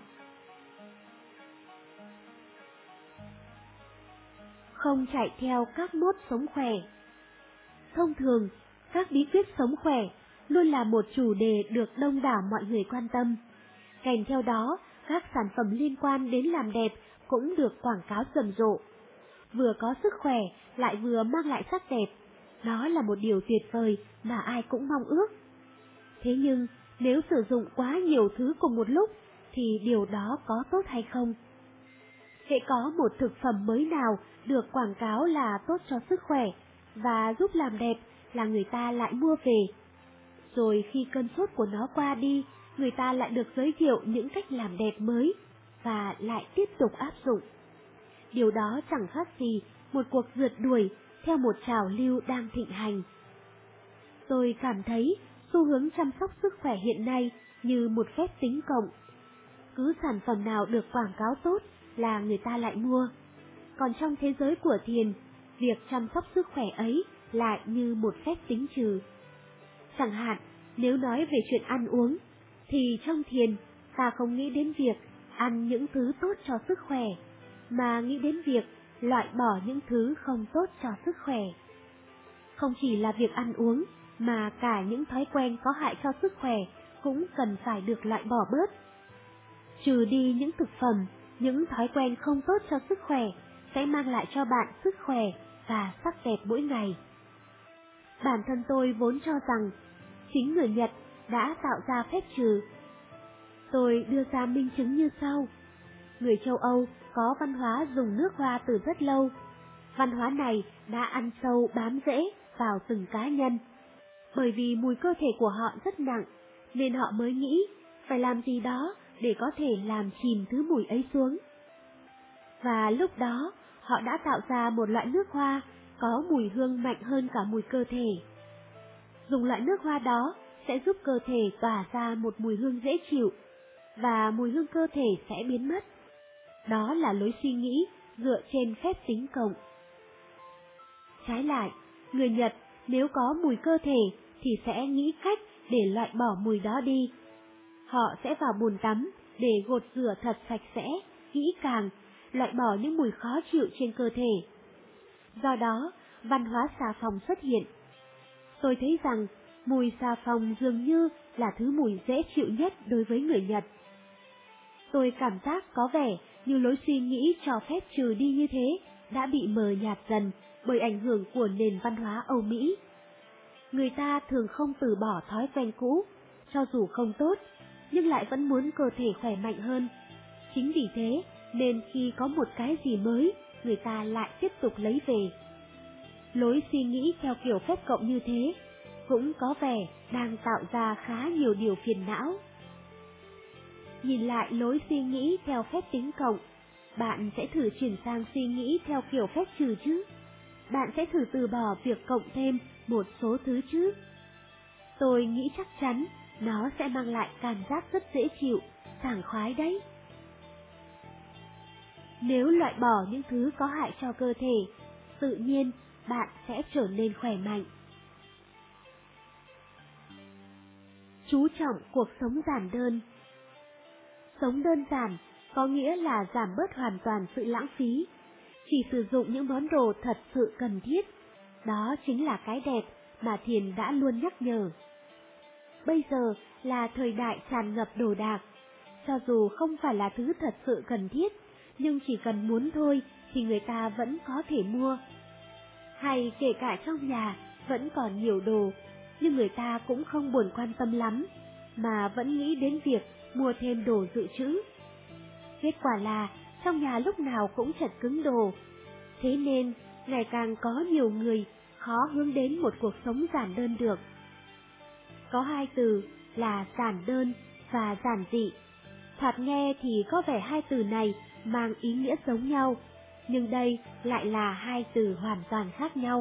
Không chạy theo các mốt sống khỏe. Thông thường, các bí quyết sống khỏe luôn là một chủ đề được đông đảo mọi người quan tâm. Kèm theo đó, các sản phẩm liên quan đến làm đẹp cũng được quảng cáo rầm rộ. Vừa có sức khỏe lại vừa mang lại sắc đẹp, đó là một điều tuyệt vời mà ai cũng mong ước. Thế nhưng, nếu sử dụng quá nhiều thứ cùng một lúc, thì điều đó có tốt hay không? Hễ có một thực phẩm mới nào được quảng cáo là tốt cho sức khỏe và giúp làm đẹp là người ta lại mua về. Rồi khi cơn sốt của nó qua đi, người ta lại được giới thiệu những cách làm đẹp mới và lại tiếp tục áp dụng. Điều đó chẳng khác gì một cuộc rượt đuổi theo một trào lưu đang thịnh hành. Tôi cảm thấy xu hướng chăm sóc sức khỏe hiện nay như một phép tính cộng. Cứ sản phẩm nào được quảng cáo tốt là người ta lại mua. Còn trong thế giới của thiền, việc chăm sóc sức khỏe ấy lại như một phép tính trừ. Chẳng hạn, nếu nói về chuyện ăn uống, thì trong thiền ta không nghĩ đến việc ăn những thứ tốt cho sức khỏe, mà nghĩ đến việc loại bỏ những thứ không tốt cho sức khỏe. Không chỉ là việc ăn uống, mà cả những thói quen có hại cho sức khỏe cũng cần phải được loại bỏ bớt. Trừ đi những thực phẩm, những thói quen không tốt cho sức khỏe sẽ mang lại cho bạn sức khỏe và sắc đẹp mỗi ngày. Bản thân tôi vốn cho rằng chính người Nhật đã tạo ra phép trừ. Tôi đưa ra minh chứng như sau. Người châu Âu có văn hóa dùng nước hoa từ rất lâu. Văn hóa này đã ăn sâu bám rễ vào từng cá nhân. Bởi vì mùi cơ thể của họ rất nặng, nên họ mới nghĩ phải làm gì đó để có thể làm chìm thứ mùi ấy xuống. Và lúc đó, họ đã tạo ra một loại nước hoa có mùi hương mạnh hơn cả mùi cơ thể. Dùng loại nước hoa đó sẽ giúp cơ thể tỏa ra một mùi hương dễ chịu, và mùi hương cơ thể sẽ biến mất. Đó là lối suy nghĩ dựa trên phép tính cộng. Trái lại, người Nhật nếu có mùi cơ thể thì sẽ nghĩ cách để loại bỏ mùi đó đi. Họ sẽ vào bồn tắm để gột rửa thật sạch sẽ, kỹ càng, loại bỏ những mùi khó chịu trên cơ thể. Do đó, văn hóa xà phòng xuất hiện. Tôi thấy rằng mùi xà phòng dường như là thứ mùi dễ chịu nhất đối với người Nhật. Tôi cảm giác có vẻ như lối suy nghĩ cho phép trừ đi như thế đã bị mờ nhạt dần bởi ảnh hưởng của nền văn hóa Âu Mỹ. Người ta thường không từ bỏ thói quen cũ, cho dù không tốt, nhưng lại vẫn muốn cơ thể khỏe mạnh hơn. Chính vì thế nên khi có một cái gì mới, người ta lại tiếp tục lấy về. Lối suy nghĩ theo kiểu phép cộng như thế cũng có vẻ đang tạo ra khá nhiều điều phiền não. Nhìn lại lối suy nghĩ theo phép tính cộng, bạn sẽ thử chuyển sang suy nghĩ theo kiểu phép trừ chứ? Bạn sẽ thử từ bỏ việc cộng thêm một số thứ chứ? Tôi nghĩ chắc chắn nó sẽ mang lại cảm giác rất dễ chịu, sảng khoái đấy. Nếu loại bỏ những thứ có hại cho cơ thể, tự nhiên bạn sẽ trở nên khỏe mạnh. Chú trọng cuộc sống giản đơn. Sống đơn giản có nghĩa là giảm bớt hoàn toàn sự lãng phí, chỉ sử dụng những món đồ thật sự cần thiết. Đó chính là cái đẹp mà Thiền đã luôn nhắc nhở. Bây giờ là thời đại tràn ngập đồ đạc, cho dù không phải là thứ thật sự cần thiết, nhưng chỉ cần muốn thôi thì người ta vẫn có thể mua. Hay kể cả trong nhà vẫn còn nhiều đồ, nhưng người ta cũng không buồn quan tâm lắm, mà vẫn nghĩ đến việc mua thêm đồ dự trữ. Kết quả là trong nhà lúc nào cũng chật cứng đồ, thế nên ngày càng có nhiều người khó hướng đến một cuộc sống giản đơn được. Có hai từ là giản đơn và giản dị. Thoạt nghe thì có vẻ hai từ này mang ý nghĩa giống nhau, nhưng đây lại là hai từ hoàn toàn khác nhau.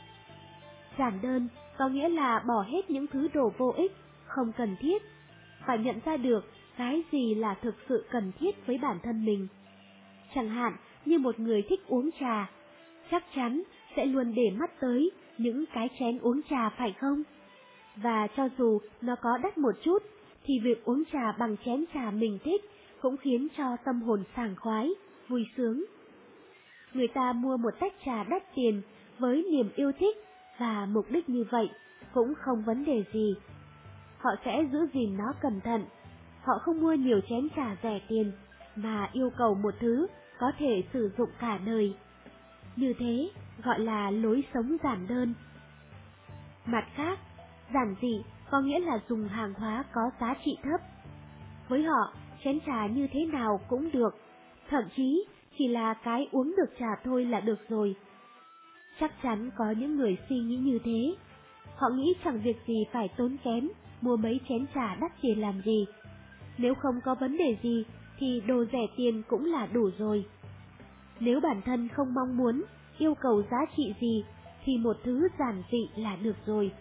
Giản đơn có nghĩa là bỏ hết những thứ đồ vô ích, không cần thiết, phải nhận ra được cái gì là thực sự cần thiết với bản thân mình. Chẳng hạn như một người thích uống trà, chắc chắn sẽ luôn để mắt tới những cái chén uống trà phải không? Và cho dù nó có đắt một chút, thì việc uống trà bằng chén trà mình thích cũng khiến cho tâm hồn sảng khoái, vui sướng. Người ta mua một tách trà đắt tiền với niềm yêu thích và mục đích như vậy cũng không vấn đề gì. Họ sẽ giữ gìn nó cẩn thận. Họ không mua nhiều chén trà rẻ tiền, mà yêu cầu một thứ có thể sử dụng cả đời. Như thế gọi là lối sống giản đơn. Mặt khác, giản dị có nghĩa là dùng hàng hóa có giá trị thấp. Với họ, chén trà như thế nào cũng được, thậm chí chỉ là cái uống được trà thôi là được rồi. Chắc chắn có những người suy nghĩ như thế. Họ nghĩ chẳng việc gì phải tốn kém, mua mấy chén trà đắt tiền làm gì. Nếu không có vấn đề gì, thì đồ rẻ tiền cũng là đủ rồi. Nếu bản thân không mong muốn, yêu cầu giá trị gì, thì một thứ giản dị là được rồi.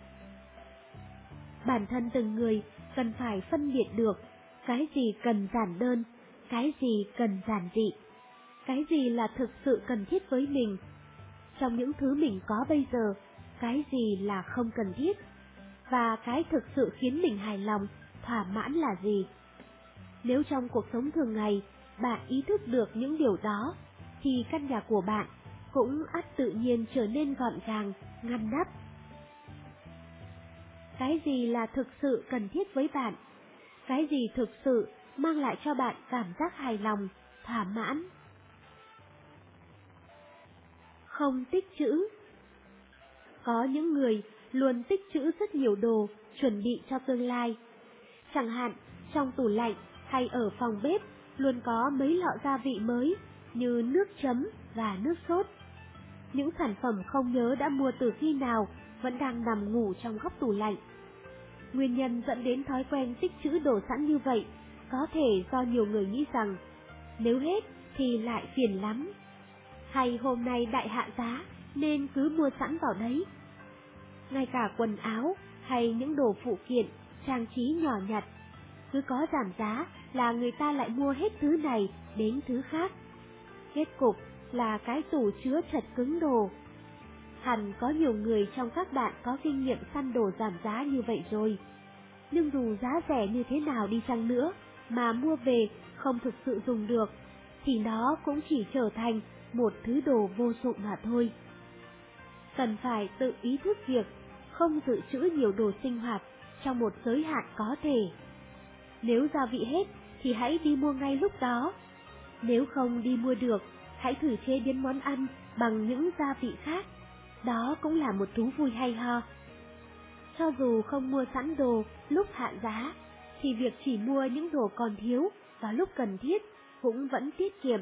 Bản thân từng người cần phải phân biệt được cái gì cần giản đơn, cái gì cần giản dị, cái gì là thực sự cần thiết với mình. Trong những thứ mình có bây giờ, cái gì là không cần thiết, và cái thực sự khiến mình hài lòng, thỏa mãn là gì. Nếu trong cuộc sống thường ngày bạn ý thức được những điều đó, thì căn nhà của bạn cũng ắt tự nhiên trở nên gọn gàng, ngăn nắp. Cái gì là thực sự cần thiết với bạn? Cái gì thực sự mang lại cho bạn cảm giác hài lòng, thỏa mãn? Không tích trữ. Có những người luôn tích trữ rất nhiều đồ chuẩn bị cho tương lai. Chẳng hạn, trong tủ lạnh hay ở phòng bếp luôn có mấy lọ gia vị mới như nước chấm và nước sốt. Những sản phẩm không nhớ đã mua từ khi nào vẫn đang nằm ngủ trong góc tủ lạnh. Nguyên nhân dẫn đến thói quen tích trữ đồ sẵn như vậy có thể do nhiều người nghĩ rằng nếu hết thì lại phiền lắm, hay hôm nay đại hạ giá nên cứ mua sẵn vào đấy. Ngay cả quần áo hay những đồ phụ kiện, trang trí nhỏ nhặt, cứ có giảm giá là người ta lại mua hết thứ này đến thứ khác. Kết cục là cái tủ chứa chật cứng đồ. Hẳn có nhiều người trong các bạn có kinh nghiệm săn đồ giảm giá như vậy rồi. Nhưng dù giá rẻ như thế nào đi chăng nữa mà mua về không thực sự dùng được, thì nó cũng chỉ trở thành một thứ đồ vô dụng mà thôi. Cần phải tự ý thức việc không dự trữ nhiều đồ sinh hoạt trong một giới hạn có thể. Nếu gia vị hết thì hãy đi mua ngay lúc đó. Nếu không đi mua được, hãy thử chế biến món ăn bằng những gia vị khác. Đó cũng là một thú vui hay ho. Cho dù không mua sẵn đồ lúc hạ giá, thì việc chỉ mua những đồ còn thiếu vào lúc cần thiết cũng vẫn tiết kiệm.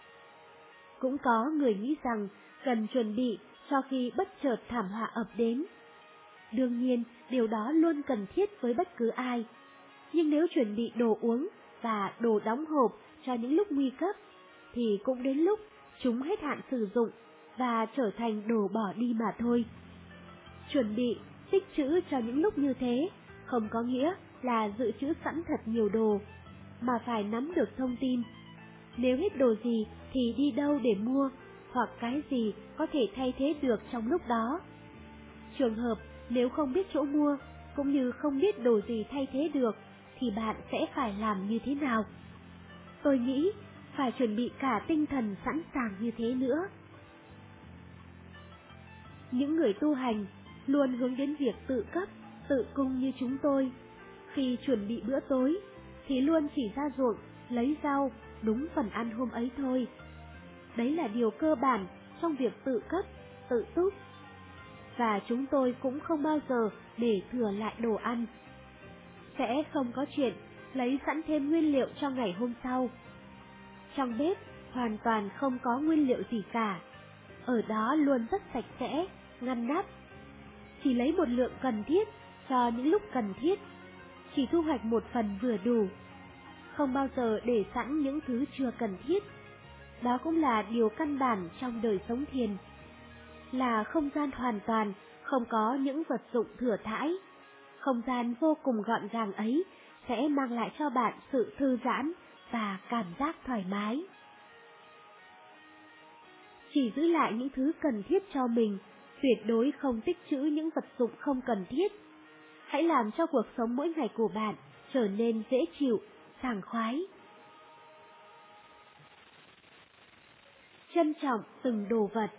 Cũng có người nghĩ rằng cần chuẩn bị cho khi bất chợt thảm họa ập đến. Đương nhiên, điều đó luôn cần thiết với bất cứ ai. Nhưng nếu chuẩn bị đồ uống và đồ đóng hộp cho những lúc nguy cấp, thì cũng đến lúc chúng hết hạn sử dụng và trở thành đồ bỏ đi mà thôi. Chuẩn bị, tích trữ cho những lúc như thế không có nghĩa là dự trữ sẵn thật nhiều đồ, mà phải nắm được thông tin. Nếu hết đồ gì thì đi đâu để mua, hoặc cái gì có thể thay thế được trong lúc đó. Trường hợp nếu không biết chỗ mua, cũng như không biết đồ gì thay thế được, thì bạn sẽ phải làm như thế nào? Tôi nghĩ phải chuẩn bị cả tinh thần sẵn sàng như thế nữa. Những người tu hành luôn hướng đến việc tự cấp, tự cung như chúng tôi. Khi chuẩn bị bữa tối thì luôn chỉ ra ruộng, lấy rau đúng phần ăn hôm ấy thôi. Đấy là điều cơ bản trong việc tự cấp, tự túc. Và chúng tôi cũng không bao giờ để thừa lại đồ ăn. Sẽ không có chuyện lấy sẵn thêm nguyên liệu cho ngày hôm sau. Trong bếp hoàn toàn không có nguyên liệu gì cả. Ở đó luôn rất sạch sẽ, ngăn nắp. Chỉ lấy một lượng cần thiết cho những lúc cần thiết. Chỉ thu hoạch một phần vừa đủ. Không bao giờ để sẵn những thứ chưa cần thiết. Đó cũng là điều căn bản trong đời sống thiền. Là không gian hoàn toàn, không có những vật dụng thừa thãi. Không gian vô cùng gọn gàng ấy sẽ mang lại cho bạn sự thư giãn và cảm giác thoải mái. Chỉ giữ lại những thứ cần thiết cho mình, tuyệt đối không tích trữ những vật dụng không cần thiết. Hãy làm cho cuộc sống mỗi ngày của bạn trở nên dễ chịu, sảng khoái. Trân trọng từng đồ vật.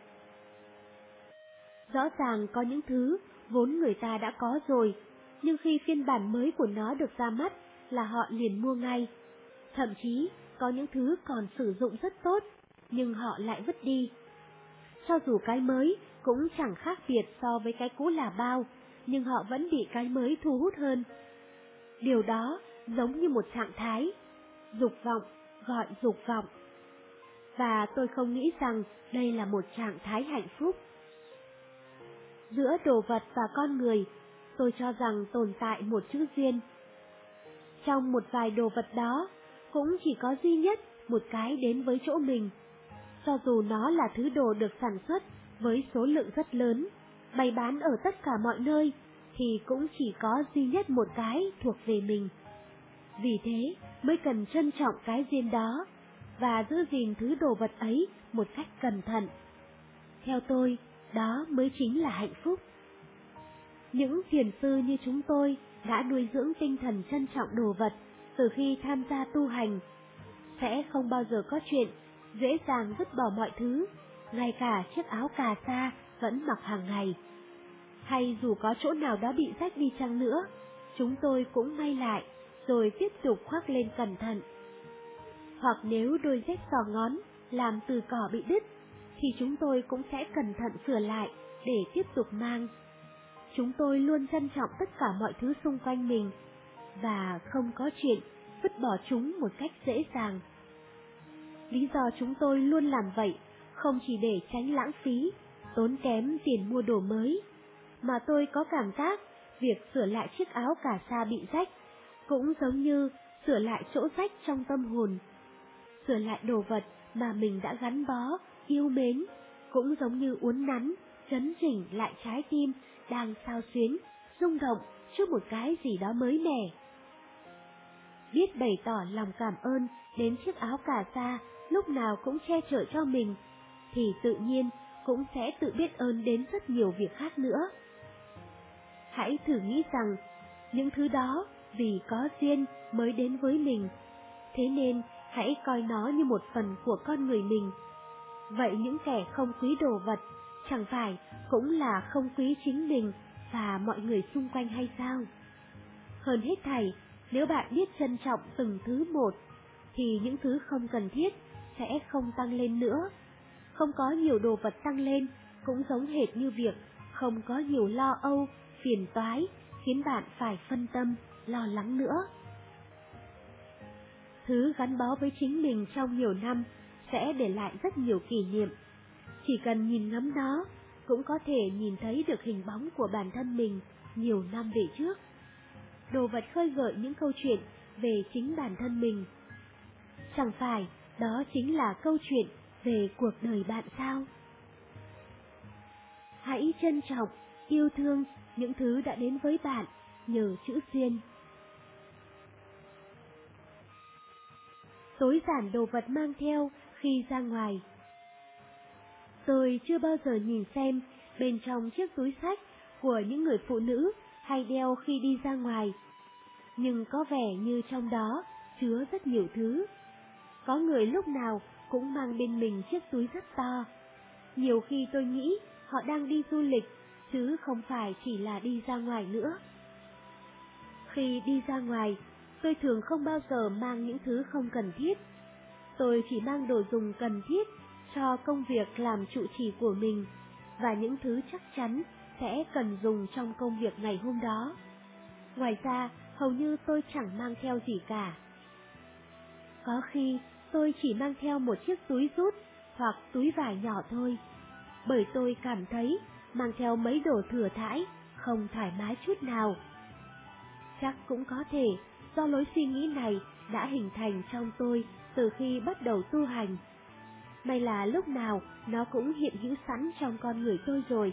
Rõ ràng có những thứ vốn người ta đã có rồi, nhưng khi phiên bản mới của nó được ra mắt là họ liền mua ngay. Thậm chí có những thứ còn sử dụng rất tốt, nhưng họ lại vứt đi. Cho dù cái mới cũng chẳng khác biệt so với cái cũ là bao, nhưng họ vẫn bị cái mới thu hút hơn. Điều đó giống như một trạng thái, dục vọng gọi dục vọng. Và tôi không nghĩ rằng đây là một trạng thái hạnh phúc. Giữa đồ vật và con người, tôi cho rằng tồn tại một chữ duyên. Trong một vài đồ vật đó, cũng chỉ có duy nhất một cái đến với chỗ mình. Cho dù nó là thứ đồ được sản xuất với số lượng rất lớn, bày bán ở tất cả mọi nơi, thì cũng chỉ có duy nhất một cái thuộc về mình. Vì thế mới cần trân trọng cái duyên đó, và giữ gìn thứ đồ vật ấy một cách cẩn thận. Theo tôi, đó mới chính là hạnh phúc. Những thiền sư như chúng tôi đã nuôi dưỡng tinh thần trân trọng đồ vật từ khi tham gia tu hành. Sẽ không bao giờ có chuyện dễ dàng vứt bỏ mọi thứ, ngay cả chiếc áo cà sa vẫn mặc hàng ngày. Hay dù có chỗ nào đó bị rách đi chăng nữa, chúng tôi cũng may lại rồi tiếp tục khoác lên cẩn thận. Hoặc nếu đôi dép sò ngón làm từ cỏ bị đứt, thì chúng tôi cũng sẽ cẩn thận sửa lại để tiếp tục mang. chúng tôi luôn trân trọng tất cả mọi thứ xung quanh mình, và không có chuyện vứt bỏ chúng một cách dễ dàng. Lý do chúng tôi luôn làm vậy không chỉ để tránh lãng phí, tốn kém tiền mua đồ mới, mà tôi có cảm giác việc sửa lại chiếc áo cà sa bị rách cũng giống như sửa lại chỗ rách trong tâm hồn. Sửa lại đồ vật mà mình đã gắn bó, yêu mến, cũng giống như uốn nắn, chấn chỉnh lại trái tim đang xao xuyến, rung động trước một cái gì đó mới mẻ. Biết bày tỏ lòng cảm ơn đến chiếc áo cà sa lúc nào cũng che chở cho mình, thì tự nhiên cũng sẽ tự biết ơn đến rất nhiều việc khác nữa. Hãy thử nghĩ rằng những thứ đó vì có duyên mới đến với mình, thế nên hãy coi nó như một phần của con người mình. Vậy những kẻ không quý đồ vật chẳng phải cũng là không quý chính mình và mọi người xung quanh hay sao? Hơn hết thảy, nếu bạn biết trân trọng từng thứ một, thì những thứ không cần thiết sẽ không tăng lên nữa. Không có nhiều đồ vật tăng lên cũng giống hệt như việc không có nhiều lo âu, phiền toái khiến bạn phải phân tâm, lo lắng nữa. Thứ gắn bó với chính mình trong nhiều năm sẽ để lại rất nhiều kỷ niệm. Chỉ cần nhìn ngắm nó, cũng có thể nhìn thấy được hình bóng của bản thân mình nhiều năm về trước. Đồ vật khơi gợi những câu chuyện về chính bản thân mình. Chẳng phải đó chính là câu chuyện về cuộc đời bạn sao? Hãy trân trọng, yêu thương những thứ đã đến với bạn nhờ chữ duyên. Tối giản đồ vật mang theo khi ra ngoài. Tôi chưa bao giờ nhìn xem bên trong chiếc túi xách của những người phụ nữ hay đeo khi đi ra ngoài, nhưng có vẻ như trong đó chứa rất nhiều thứ. Có người lúc nào cũng mang bên mình chiếc túi rất to. Nhiều khi tôi nghĩ họ đang đi du lịch, chứ không phải chỉ là đi ra ngoài nữa. Khi đi ra ngoài, tôi thường không bao giờ mang những thứ không cần thiết. Tôi chỉ mang đồ dùng cần thiết cho công việc làm trụ trì của mình, và những thứ chắc chắn sẽ cần dùng trong công việc ngày hôm đó. Ngoài ra, hầu như tôi chẳng mang theo gì cả. Có khi tôi chỉ mang theo một chiếc túi rút hoặc túi vải nhỏ thôi, bởi tôi cảm thấy mang theo mấy đồ thừa thãi không thoải mái chút nào. Chắc cũng có thể do lối suy nghĩ này đã hình thành trong tôi từ khi bắt đầu tu hành. May là lúc nào nó cũng hiện hữu sẵn trong con người tôi rồi.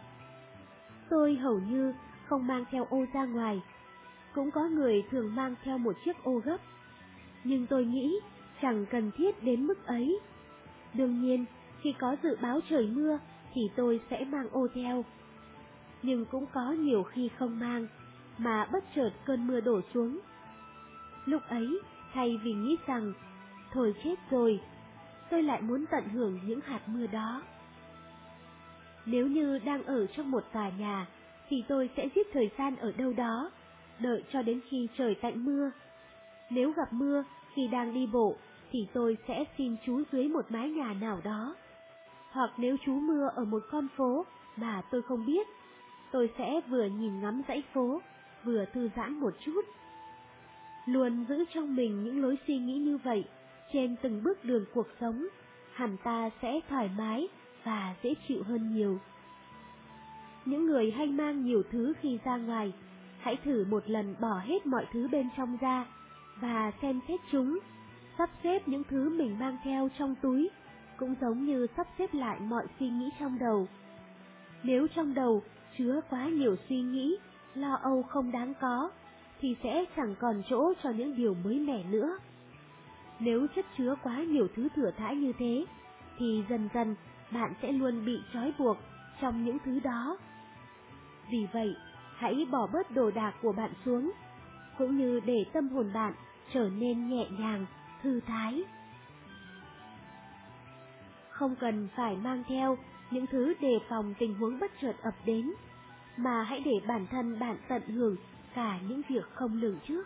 Tôi hầu như không mang theo ô ra ngoài. Cũng có người thường mang theo một chiếc ô gấp, nhưng tôi nghĩ chẳng cần thiết đến mức ấy. Đương nhiên, khi có dự báo trời mưa thì tôi sẽ mang ô theo. Nhưng cũng có nhiều khi không mang, mà bất chợt cơn mưa đổ xuống. Lúc ấy, thay vì nghĩ rằng thôi chết rồi, tôi lại muốn tận hưởng những hạt mưa đó. Nếu như đang ở trong một tòa nhà, thì tôi sẽ giết thời gian ở đâu đó, đợi cho đến khi trời tạnh mưa. Nếu gặp mưa khi đang đi bộ, thì tôi sẽ xin trú dưới một mái nhà nào đó. Hoặc nếu trú mưa ở một con phố mà tôi không biết, tôi sẽ vừa nhìn ngắm dãy phố, vừa thư giãn một chút. Luôn giữ trong mình những lối suy nghĩ như vậy trên từng bước đường cuộc sống, hẳn ta sẽ thoải mái và dễ chịu hơn nhiều. Những người hay mang nhiều thứ khi ra ngoài, hãy thử một lần bỏ hết mọi thứ bên trong ra và xem xét chúng. Sắp xếp những thứ mình mang theo trong túi cũng giống như sắp xếp lại mọi suy nghĩ trong đầu. Nếu trong đầu chứa quá nhiều suy nghĩ, lo âu không đáng có, thì sẽ chẳng còn chỗ cho những điều mới mẻ nữa. Nếu chất chứa quá nhiều thứ thừa thãi như thế, thì dần dần bạn sẽ luôn bị trói buộc trong những thứ đó. Vì vậy, hãy bỏ bớt đồ đạc của bạn xuống, cũng như để tâm hồn bạn trở nên nhẹ nhàng, thư thái. Không cần phải mang theo những thứ đề phòng tình huống bất chợt ập đến, mà hãy để bản thân bạn tận hưởng cả những việc không lường trước.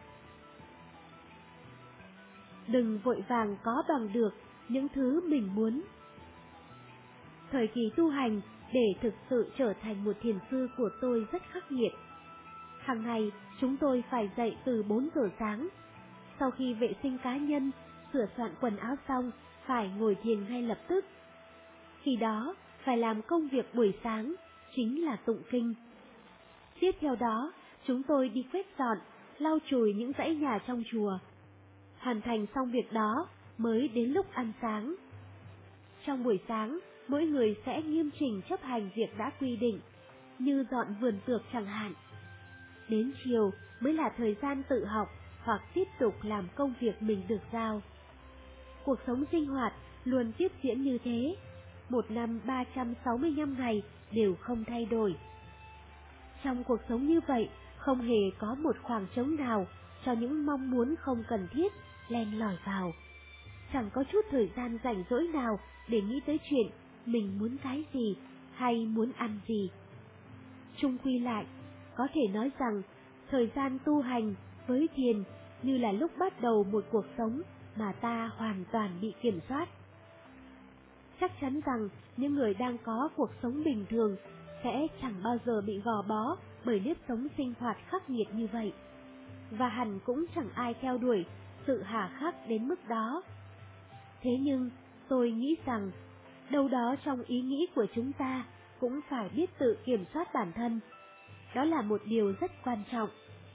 Đừng vội vàng có bằng được những thứ mình muốn. Thời kỳ tu hành để thực sự trở thành một thiền sư của tôi rất khắc nghiệt. Hàng ngày, chúng tôi phải dậy từ 4 giờ sáng. Sau khi vệ sinh cá nhân, sửa soạn quần áo xong, phải ngồi thiền ngay lập tức. Khi đó, phải làm công việc buổi sáng, chính là tụng kinh. Tiếp theo đó, chúng tôi đi quét dọn, lau chùi những dãy nhà trong chùa. Hoàn thành xong việc đó, mới đến lúc ăn sáng. Trong buổi sáng, mỗi người sẽ nghiêm chỉnh chấp hành việc đã quy định, như dọn vườn tược chẳng hạn. Đến chiều mới là thời gian tự học hoặc tiếp tục làm công việc mình được giao. Cuộc sống sinh hoạt luôn tiếp diễn như thế, một năm 365 ngày đều không thay đổi. Trong cuộc sống như vậy, không hề có một khoảng trống nào cho những mong muốn không cần thiết len lỏi vào. Chẳng có chút thời gian rảnh rỗi nào để nghĩ tới chuyện mình muốn cái gì hay muốn ăn gì. Chung quy lại, có thể nói rằng thời gian tu hành với thiền như là lúc bắt đầu một cuộc sống mà ta hoàn toàn bị kiểm soát. Chắc chắn rằng những người đang có cuộc sống bình thường sẽ chẳng bao giờ bị gò bó bởi nếp sống sinh hoạt khắc nghiệt như vậy. Và hẳn cũng chẳng ai theo đuổi sự hà khắc đến mức đó. Thế nhưng, tôi nghĩ rằng, đâu đó trong ý nghĩ của chúng ta cũng phải biết tự kiểm soát bản thân. Đó là một điều rất quan trọng.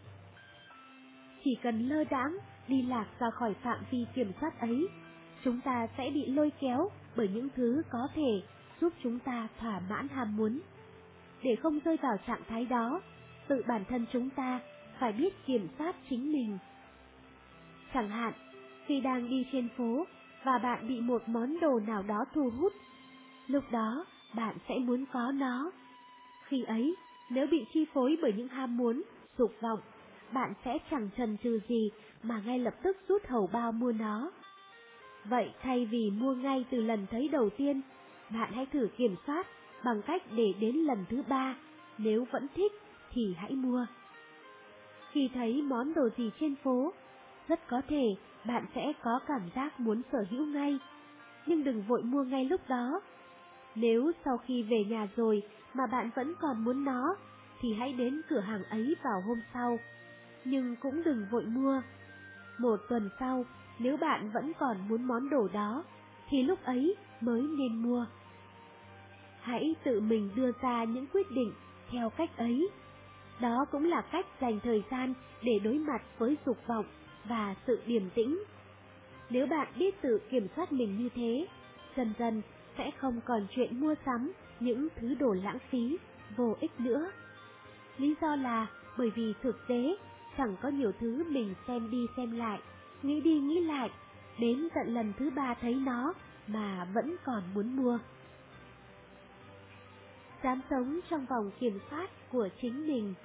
Chỉ cần lơ đãng, đi lạc ra khỏi phạm vi kiểm soát ấy, chúng ta sẽ bị lôi kéo bởi những thứ có thể giúp chúng ta thỏa mãn ham muốn. Để không rơi vào trạng thái đó, tự bản thân chúng ta phải biết kiểm soát chính mình. Chẳng hạn, khi đang đi trên phố và bạn bị một món đồ nào đó thu hút, lúc đó bạn sẽ muốn có nó. Khi ấy, nếu bị chi phối bởi những ham muốn, dục vọng, bạn sẽ chẳng chần chừ gì mà ngay lập tức rút hầu bao mua nó. Vậy thay vì mua ngay từ lần thấy đầu tiên, bạn hãy thử kiểm soát bằng cách để đến lần thứ 3, nếu vẫn thích thì hãy mua. Khi thấy món đồ gì trên phố, rất có thể bạn sẽ có cảm giác muốn sở hữu ngay, nhưng đừng vội mua ngay lúc đó. Nếu sau khi về nhà rồi mà bạn vẫn còn muốn nó, thì hãy đến cửa hàng ấy vào hôm sau, nhưng cũng đừng vội mua. Một tuần sau, nếu bạn vẫn còn muốn món đồ đó, thì lúc ấy mới nên mua. Hãy tự mình đưa ra những quyết định theo cách ấy. Đó cũng là cách dành thời gian để đối mặt với dục vọng và sự điềm tĩnh. Nếu bạn biết tự kiểm soát mình như thế, dần dần sẽ không còn chuyện mua sắm những thứ đồ lãng phí, vô ích nữa. Lý do là bởi vì thực tế chẳng có nhiều thứ mình xem đi xem lại, nghĩ đi nghĩ lại, đến tận lần thứ 3 thấy nó mà vẫn còn muốn mua. Dám sống trong vòng kiểm soát của chính mình.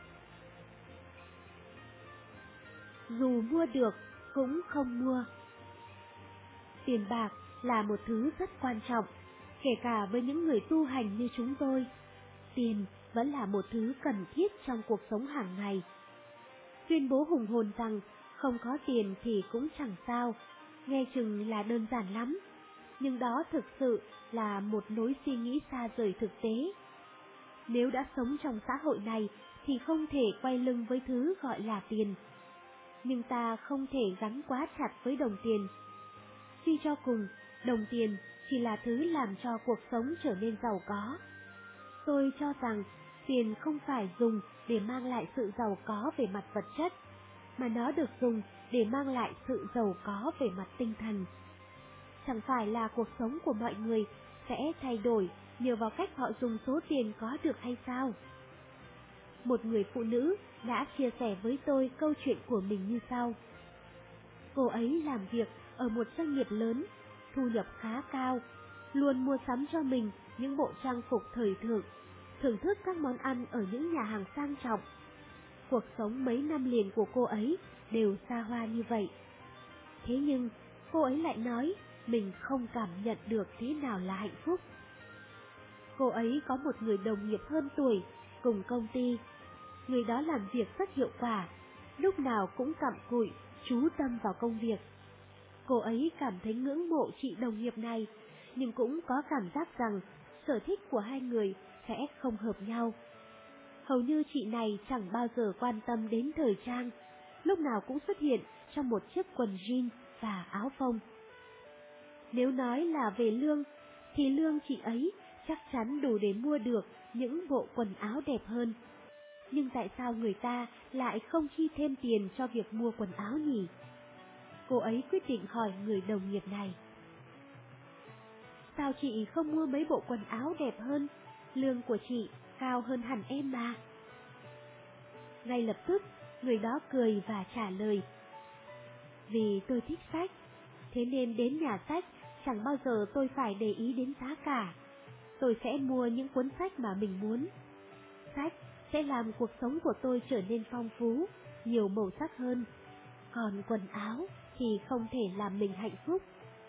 Dù mua được cũng không mua. Tiền bạc là một thứ rất quan trọng, kể cả với những người tu hành như chúng tôi. Tiền vẫn là một thứ cần thiết trong cuộc sống hàng ngày. Tuyên bố hùng hồn rằng không có tiền thì cũng chẳng sao, nghe chừng là đơn giản lắm, nhưng đó thực sự là một lối suy nghĩ xa rời thực tế. Nếu đã sống trong xã hội này thì không thể quay lưng với thứ gọi là tiền. Nhưng ta không thể gắn quá chặt với đồng tiền. Suy cho cùng, đồng tiền chỉ là thứ làm cho cuộc sống trở nên giàu có. Tôi cho rằng tiền không phải dùng để mang lại sự giàu có về mặt vật chất, mà nó được dùng để mang lại sự giàu có về mặt tinh thần. Chẳng phải là cuộc sống của mọi người sẽ thay đổi nhờ vào cách họ dùng số tiền có được hay sao? Một người phụ nữ đã chia sẻ với tôi câu chuyện của mình như sau. Cô ấy làm việc ở một doanh nghiệp lớn, thu nhập khá cao, luôn mua sắm cho mình những bộ trang phục thời thượng, thưởng thức các món ăn ở những nhà hàng sang trọng. Cuộc sống mấy năm liền của cô ấy đều xa hoa như vậy. Thế nhưng, cô ấy lại nói mình không cảm nhận được thế nào là hạnh phúc. Cô ấy có một người đồng nghiệp hơn tuổi, cùng công ty. Người đó làm việc rất hiệu quả, lúc nào cũng cặm cụi, chú tâm vào công việc. Cô ấy cảm thấy ngưỡng mộ chị đồng nghiệp này, nhưng cũng có cảm giác rằng sở thích của hai người sẽ không hợp nhau. Hầu như chị này chẳng bao giờ quan tâm đến thời trang, lúc nào cũng xuất hiện trong một chiếc quần jean và áo phông. Nếu nói là về lương, thì lương chị ấy chắc chắn đủ để mua được những bộ quần áo đẹp hơn. Nhưng tại sao người ta lại không chi thêm tiền cho việc mua quần áo nhỉ? Cô ấy quyết định hỏi người đồng nghiệp này. Sao chị không mua mấy bộ quần áo đẹp hơn? Lương của chị cao hơn hẳn em mà. Ngay lập tức, người đó cười và trả lời. Vì tôi thích sách, thế nên đến nhà sách chẳng bao giờ tôi phải để ý đến giá cả. Tôi sẽ mua những cuốn sách mà mình muốn. Sách sẽ làm cuộc sống của tôi trở nên phong phú, nhiều màu sắc hơn. Còn quần áo thì không thể làm mình hạnh phúc.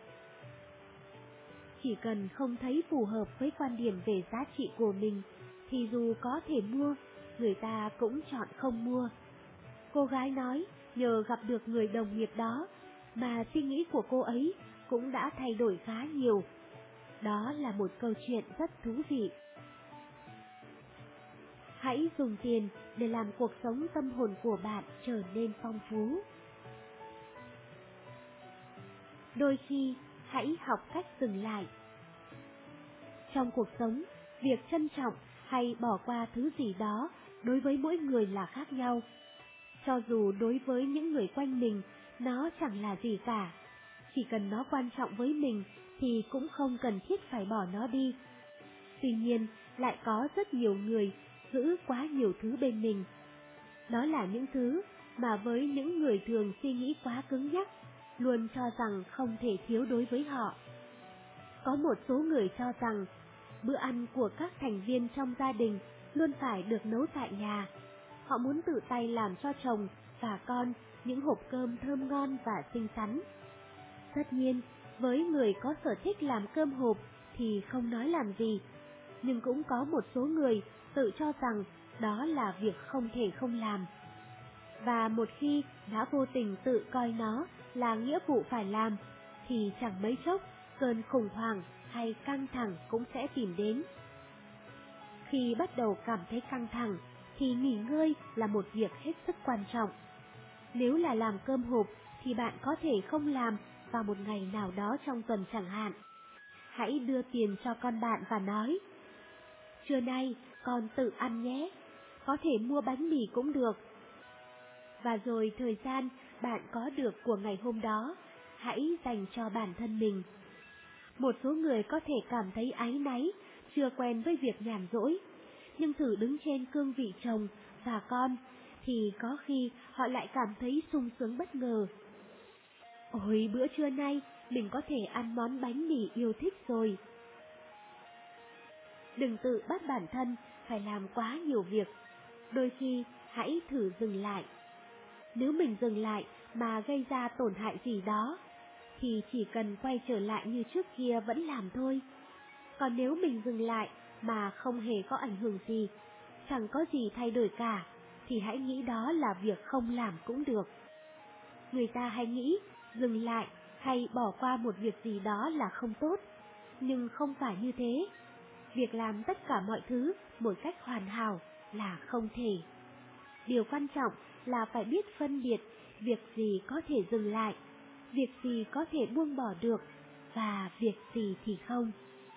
Chỉ cần không thấy phù hợp với quan điểm về giá trị của mình, thì dù có thể mua, người ta cũng chọn không mua. Cô gái nói nhờ gặp được người đồng nghiệp đó mà suy nghĩ của cô ấy cũng đã thay đổi khá nhiều. Đó là một câu chuyện rất thú vị. Hãy dùng tiền để làm cuộc sống tâm hồn của bạn trở nên phong phú. Đôi khi, hãy học cách dừng lại. Trong cuộc sống, việc trân trọng hay bỏ qua thứ gì đó đối với mỗi người là khác nhau. Cho dù đối với những người quanh mình, nó chẳng là gì cả. Chỉ cần nó quan trọng với mình thì cũng không cần thiết phải bỏ nó đi. Tuy nhiên, lại có rất nhiều người giữ quá nhiều thứ bên mình. Đó là những thứ mà với những người thường suy nghĩ quá cứng nhắc, luôn cho rằng không thể thiếu đối với họ. Có một số người cho rằng bữa ăn của các thành viên trong gia đình luôn phải được nấu tại nhà. Họ muốn tự tay làm cho chồng và con những hộp cơm thơm ngon và xinh xắn. Tất nhiên, với người có sở thích làm cơm hộp thì không nói làm gì. Nhưng cũng có một số người tự cho rằng đó là việc không thể không làm. Và một khi đã vô tình tự coi nó là nghĩa vụ phải làm, thì chẳng mấy chốc cơn khủng hoảng hay căng thẳng cũng sẽ tìm đến. Khi bắt đầu cảm thấy căng thẳng, thì nghỉ ngơi là một việc hết sức quan trọng. Nếu là làm cơm hộp thì bạn có thể không làm vào một ngày nào đó trong tuần chẳng hạn. Hãy đưa tiền cho con bạn và nói: trưa nay con tự ăn nhé, có thể mua bánh mì cũng được. Và rồi thời gian bạn có được của ngày hôm đó, hãy dành cho bản thân mình. Một số người có thể cảm thấy áy náy, chưa quen với việc nhàn rỗi, nhưng thử đứng trên cương vị chồng và con, thì có khi họ lại cảm thấy sung sướng bất ngờ. Ôi, bữa trưa nay mình có thể ăn món bánh mì yêu thích rồi. Đừng tự bắt bản thân phải làm quá nhiều việc. Đôi khi hãy thử dừng lại. Nếu mình dừng lại mà gây ra tổn hại gì đó, thì chỉ cần quay trở lại như trước kia vẫn làm thôi. Còn nếu mình dừng lại mà không hề có ảnh hưởng gì, chẳng có gì thay đổi cả, thì hãy nghĩ đó là việc không làm cũng được. Người ta hay nghĩ dừng lại hay bỏ qua một việc gì đó là không tốt, nhưng không phải như thế. Việc làm tất cả mọi thứ một cách hoàn hảo là không thể. Điều quan trọng là phải biết phân biệt việc gì có thể dừng lại, việc gì có thể buông bỏ được và việc gì thì không.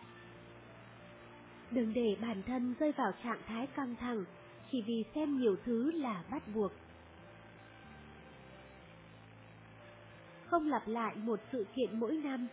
Đừng để bản thân rơi vào trạng thái căng thẳng chỉ vì xem nhiều thứ là bắt buộc. Không lặp lại một sự kiện mỗi năm.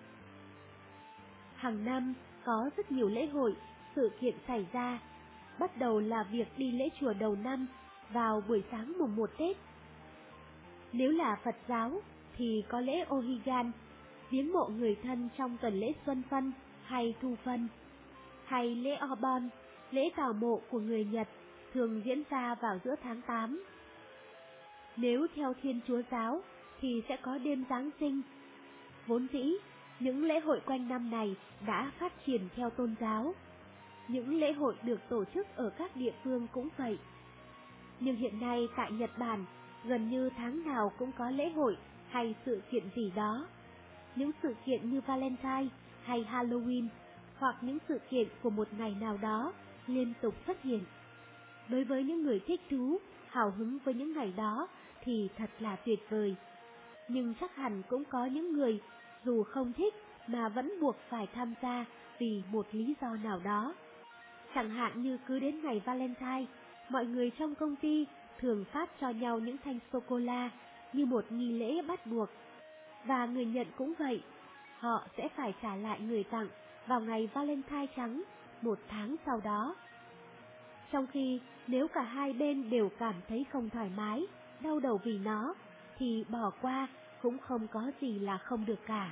Hàng năm có rất nhiều lễ hội, sự kiện xảy ra. Bắt đầu là việc đi lễ chùa đầu năm vào buổi sáng mùng 1 Tết. Nếu là Phật giáo thì có lễ Ohigan, viếng mộ người thân trong tuần lễ Xuân Phân hay Thu Phân, hay lễ Obon, lễ tảo mộ của người Nhật, thường diễn ra vào giữa tháng 8. Nếu theo Thiên Chúa giáo thì sẽ có đêm Giáng sinh. Vốn dĩ, những lễ hội quanh năm này đã phát triển theo tôn giáo. Những lễ hội được tổ chức ở các địa phương cũng vậy. Nhưng hiện nay tại Nhật Bản, gần như tháng nào cũng có lễ hội hay sự kiện gì đó. Những sự kiện như Valentine hay Halloween, hoặc những sự kiện của một ngày nào đó liên tục xuất hiện. Đối với những người thích thú, hào hứng với những ngày đó thì thật là tuyệt vời. Nhưng chắc hẳn cũng có những người dù không thích mà vẫn buộc phải tham gia vì một lý do nào đó. Chẳng hạn như cứ đến ngày Valentine, mọi người trong công ty thường phát cho nhau những thanh sô-cô-la như một nghi lễ bắt buộc. Và người nhận cũng vậy, họ sẽ phải trả lại người tặng vào ngày Valentine trắng 1 tháng sau đó. Trong khi nếu cả hai bên đều cảm thấy không thoải mái, đau đầu vì nó, thì bỏ qua cũng không có gì là không được cả.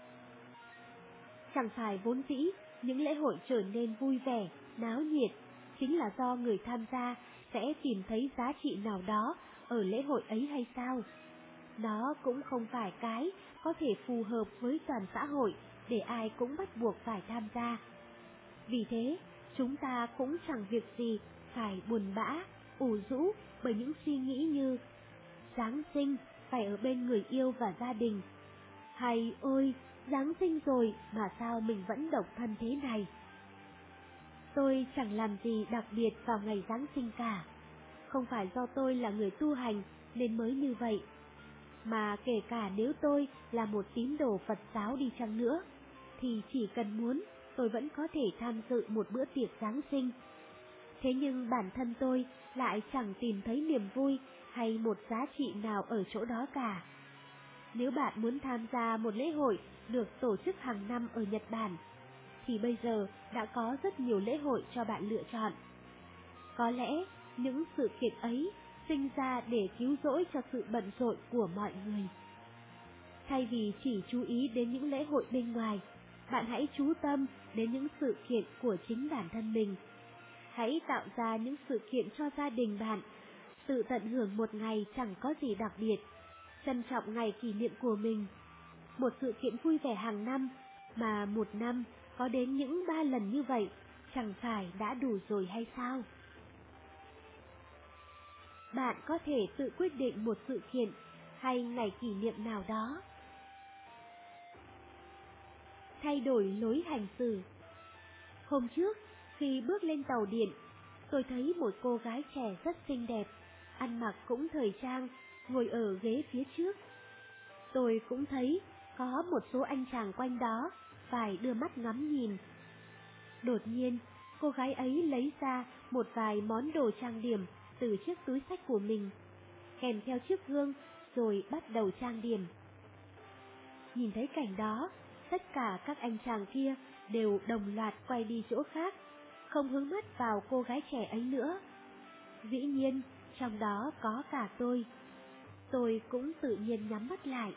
Chẳng phải vốn dĩ những lễ hội trở nên vui vẻ, náo nhiệt, chính là do người tham gia sẽ tìm thấy giá trị nào đó ở lễ hội ấy hay sao? Nó cũng không phải cái có thể phù hợp với toàn xã hội để ai cũng bắt buộc phải tham gia. Vì thế, chúng ta cũng chẳng việc gì phải buồn bã, ủ rũ bởi những suy nghĩ như Giáng sinh phải ở bên người yêu và gia đình, hay ôi, Giáng sinh rồi mà sao mình vẫn độc thân thế này. Tôi chẳng làm gì đặc biệt vào ngày Giáng sinh cả. Không phải do tôi là người tu hành nên mới như vậy, mà kể cả nếu tôi là một tín đồ Phật giáo đi chăng nữa, thì chỉ cần muốn tôi vẫn có thể tham dự một bữa tiệc Giáng sinh. Thế nhưng bản thân tôi lại chẳng tìm thấy niềm vui hay một giá trị nào ở chỗ đó cả. Nếu bạn muốn tham gia một lễ hội được tổ chức hàng năm ở Nhật Bản, thì bây giờ đã có rất nhiều lễ hội cho bạn lựa chọn. Có lẽ những sự kiện ấy sinh ra để cứu rỗi cho sự bận rộn của mọi người. Thay vì chỉ chú ý đến những lễ hội bên ngoài, bạn hãy chú tâm đến những sự kiện của chính bản thân mình. Hãy tạo ra những sự kiện cho gia đình bạn, tự tận hưởng một ngày chẳng có gì đặc biệt, trân trọng ngày kỷ niệm của mình. Một sự kiện vui vẻ hàng năm, mà một năm có đến những 3 lần như vậy, chẳng phải đã đủ rồi hay sao? Bạn có thể tự quyết định một sự kiện hay ngày kỷ niệm nào đó. Thay đổi lối hành xử. Hôm trước, khi bước lên tàu điện, tôi thấy một cô gái trẻ rất xinh đẹp, ăn mặc cũng thời trang, ngồi ở ghế phía trước. Tôi cũng thấy có một số anh chàng quanh đó phải đưa mắt ngắm nhìn. Đột nhiên, cô gái ấy lấy ra một vài món đồ trang điểm từ chiếc túi xách của mình, kèm theo chiếc gương, rồi bắt đầu trang điểm. Nhìn thấy cảnh đó, tất cả các anh chàng kia đều đồng loạt quay đi chỗ khác, không hướng mắt vào cô gái trẻ ấy nữa. Dĩ nhiên, trong đó có cả tôi. Tôi cũng tự nhiên nhắm mắt lại.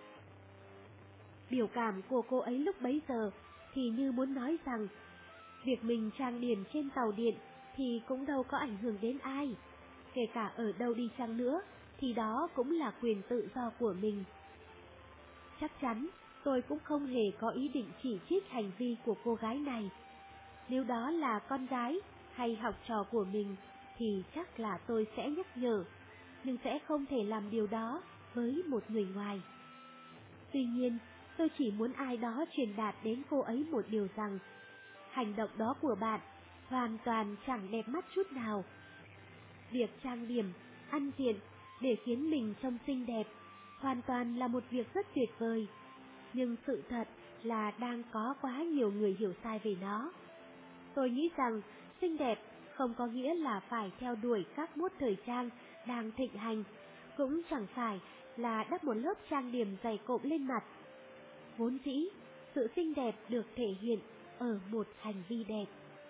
Biểu cảm của cô ấy lúc bấy giờ thì như muốn nói rằng, việc mình trang điểm trên tàu điện thì cũng đâu có ảnh hưởng đến ai. Kể cả ở đâu đi chăng nữa, thì đó cũng là quyền tự do của mình. Chắc chắn, tôi cũng không hề có ý định chỉ trích hành vi của cô gái này. Nếu đó là con gái hay học trò của mình, thì chắc là tôi sẽ nhắc nhở, nhưng sẽ không thể làm điều đó với một người ngoài. Tuy nhiên, tôi chỉ muốn ai đó truyền đạt đến cô ấy một điều rằng, hành động đó của bạn hoàn toàn chẳng đẹp mắt chút nào. Việc trang điểm, ăn diện để khiến mình trông xinh đẹp hoàn toàn là một việc rất tuyệt vời, nhưng sự thật là đang có quá nhiều người hiểu sai về nó. Tôi nghĩ rằng xinh đẹp không có nghĩa là phải theo đuổi các mốt thời trang đang thịnh hành, cũng chẳng phải là đắp một lớp trang điểm dày cộm lên mặt. Vốn dĩ, sự xinh đẹp được thể hiện ở một hành vi đẹp.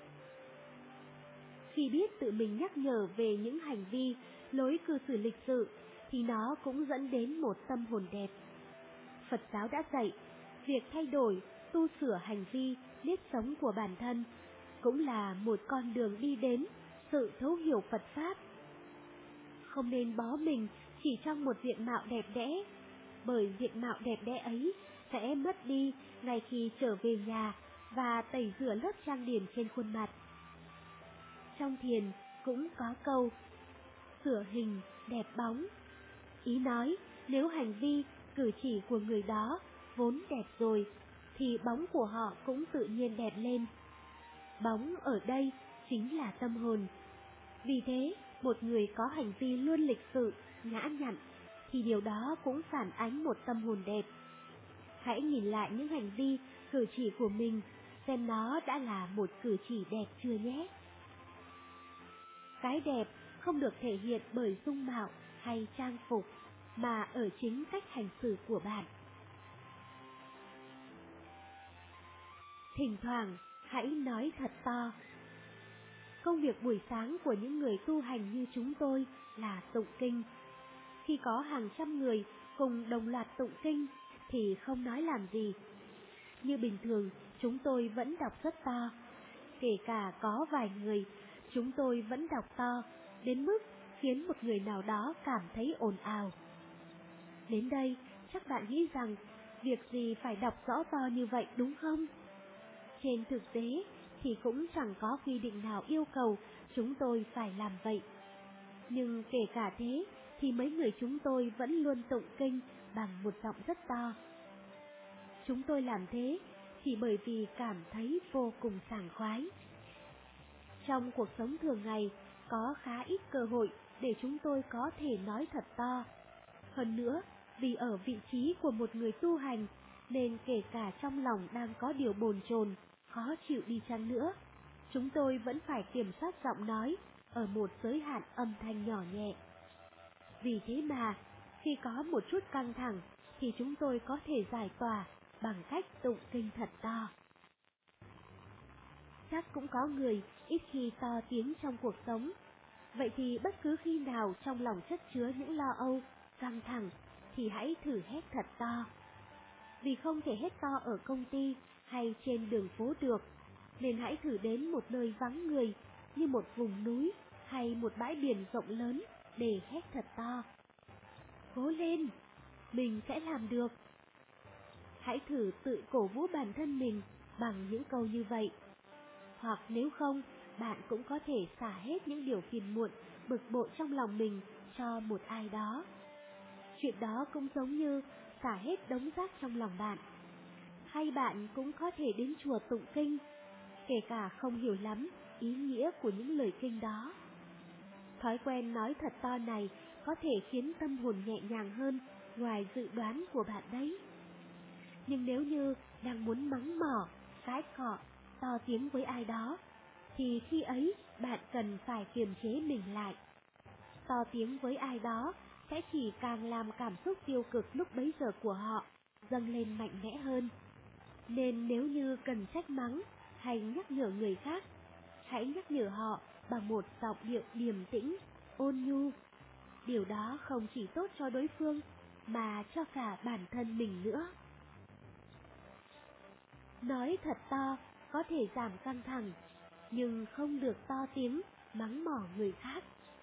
Khi biết tự mình nhắc nhở về những hành vi, lối cư xử lịch sự, thì nó cũng dẫn đến một tâm hồn đẹp. Phật giáo đã dạy, việc thay đổi, tu sửa hành vi, nếp sống của bản thân cũng là một con đường đi đến sự thấu hiểu Phật Pháp. Không nên bó mình chỉ trong một diện mạo đẹp đẽ, bởi diện mạo đẹp đẽ ấy sẽ mất đi ngay khi trở về nhà và tẩy rửa lớp trang điểm trên khuôn mặt. Trong thiền cũng có câu, sửa hình đẹp bóng. Ý nói, nếu hành vi, cử chỉ của người đó vốn đẹp rồi, thì bóng của họ cũng tự nhiên đẹp lên. Bóng ở đây chính là tâm hồn. Vì thế, một người có hành vi luôn lịch sự, nhã nhặn, thì điều đó cũng phản ánh một tâm hồn đẹp. Hãy nhìn lại những hành vi, cử chỉ của mình, xem nó đã là một cử chỉ đẹp chưa nhé. Cái đẹp không được thể hiện bởi dung mạo hay trang phục, mà ở chính cách hành xử của bạn. Thỉnh thoảng, hãy nói thật to. Công việc buổi sáng của những người tu hành như chúng tôi là tụng kinh. Khi có hàng trăm người cùng đồng loạt tụng kinh thì không nói làm gì. Như bình thường, chúng tôi vẫn đọc rất to. Kể cả có vài người, chúng tôi vẫn đọc to, đến mức khiến một người nào đó cảm thấy ồn ào. Đến đây, chắc bạn nghĩ rằng, việc gì phải đọc rõ to như vậy đúng không? Trên thực tế thì cũng chẳng có quy định nào yêu cầu chúng tôi phải làm vậy. Nhưng kể cả thế thì mấy người chúng tôi vẫn luôn tụng kinh bằng một giọng rất to. Chúng tôi làm thế chỉ bởi vì cảm thấy vô cùng sảng khoái. Trong cuộc sống thường ngày có khá ít cơ hội để chúng tôi có thể nói thật to. Hơn nữa, vì ở vị trí của một người tu hành nên kể cả trong lòng đang có điều bồn chồn, khó chịu đi chăng nữa, chúng tôi vẫn phải kiểm soát giọng nói ở một giới hạn âm thanh nhỏ nhẹ. Vì thế mà, khi có một chút căng thẳng thì chúng tôi có thể giải tỏa bằng cách tụng kinh thật to. Chắc cũng có người ít khi to tiếng trong cuộc sống. Vậy thì bất cứ khi nào trong lòng chất chứa những lo âu, căng thẳng thì hãy thử hét thật to. Vì không thể hét to ở công ty hay trên đường phố được, nên hãy thử đến một nơi vắng người như một vùng núi hay một bãi biển rộng lớn để hét thật to. Cố lên, mình sẽ làm được. Hãy thử tự cổ vũ bản thân mình bằng những câu như vậy. Hoặc nếu không, bạn cũng có thể xả hết những điều phiền muộn, bực bội trong lòng mình cho một ai đó. Chuyện đó cũng giống như xả hết đống rác trong lòng bạn. Hay bạn cũng có thể đến chùa tụng kinh, kể cả không hiểu lắm ý nghĩa của những lời kinh đó. Thói quen nói thật to này có thể khiến tâm hồn nhẹ nhàng hơn ngoài dự đoán của bạn đấy. Nhưng nếu như đang muốn mắng mỏ, cãi cọ, to tiếng với ai đó, thì khi ấy bạn cần phải kiềm chế mình lại. To tiếng với ai đó sẽ chỉ càng làm cảm xúc tiêu cực lúc bấy giờ của họ dâng lên mạnh mẽ hơn. Nên nếu như cần trách mắng hay nhắc nhở người khác, hãy nhắc nhở họ bằng một giọng điệu điềm tĩnh, ôn nhu. Điều đó không chỉ tốt cho đối phương mà cho cả bản thân mình nữa. Nói thật to có thể giảm căng thẳng, nhưng không được to tiếng mắng mỏ người khác.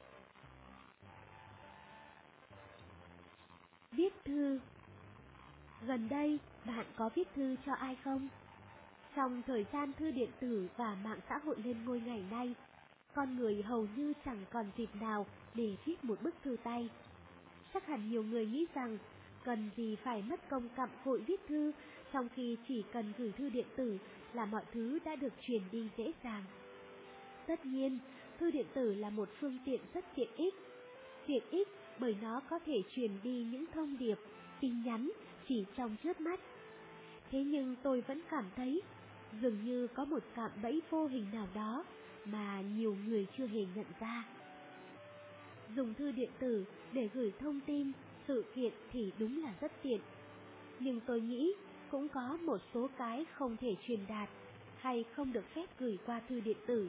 Viết thư. Gần đây, bạn có viết thư cho ai không? Trong thời gian thư điện tử và mạng xã hội lên ngôi ngày nay, con người hầu như chẳng còn dịp nào để viết một bức thư tay. Chắc hẳn nhiều người nghĩ rằng cần gì phải mất công cặm cụi viết thư, trong khi chỉ cần gửi thư điện tử là mọi thứ đã được truyền đi dễ dàng. Tất nhiên, thư điện tử là một phương tiện rất tiện ích. Tiện ích bởi nó có thể truyền đi những thông điệp, tin nhắn chỉ trong chớp mắt. Thế nhưng tôi vẫn cảm thấy dường như có một cạm bẫy vô hình nào đó mà nhiều người chưa hề nhận ra. Dùng thư điện tử để gửi thông tin, sự kiện thì đúng là rất tiện. Nhưng tôi nghĩ cũng có một số cái không thể truyền đạt hay không được phép gửi qua thư điện tử.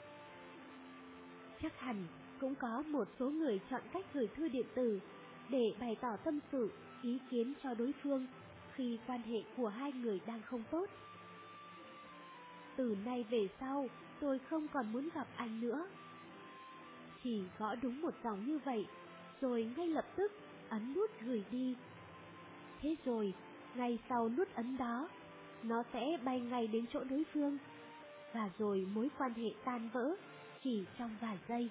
Chắc hẳn cũng có một số người chọn cách gửi thư điện tử để bày tỏ tâm sự, ý kiến cho đối phương khi quan hệ của hai người đang không tốt. Từ nay về sau, tôi không còn muốn gặp anh nữa. Chỉ gõ đúng một dòng như vậy, rồi ngay lập tức ấn nút gửi đi. Thế rồi, ngay sau nút ấn đó, nó sẽ bay ngay đến chỗ đối phương, và rồi mối quan hệ tan vỡ chỉ trong vài giây.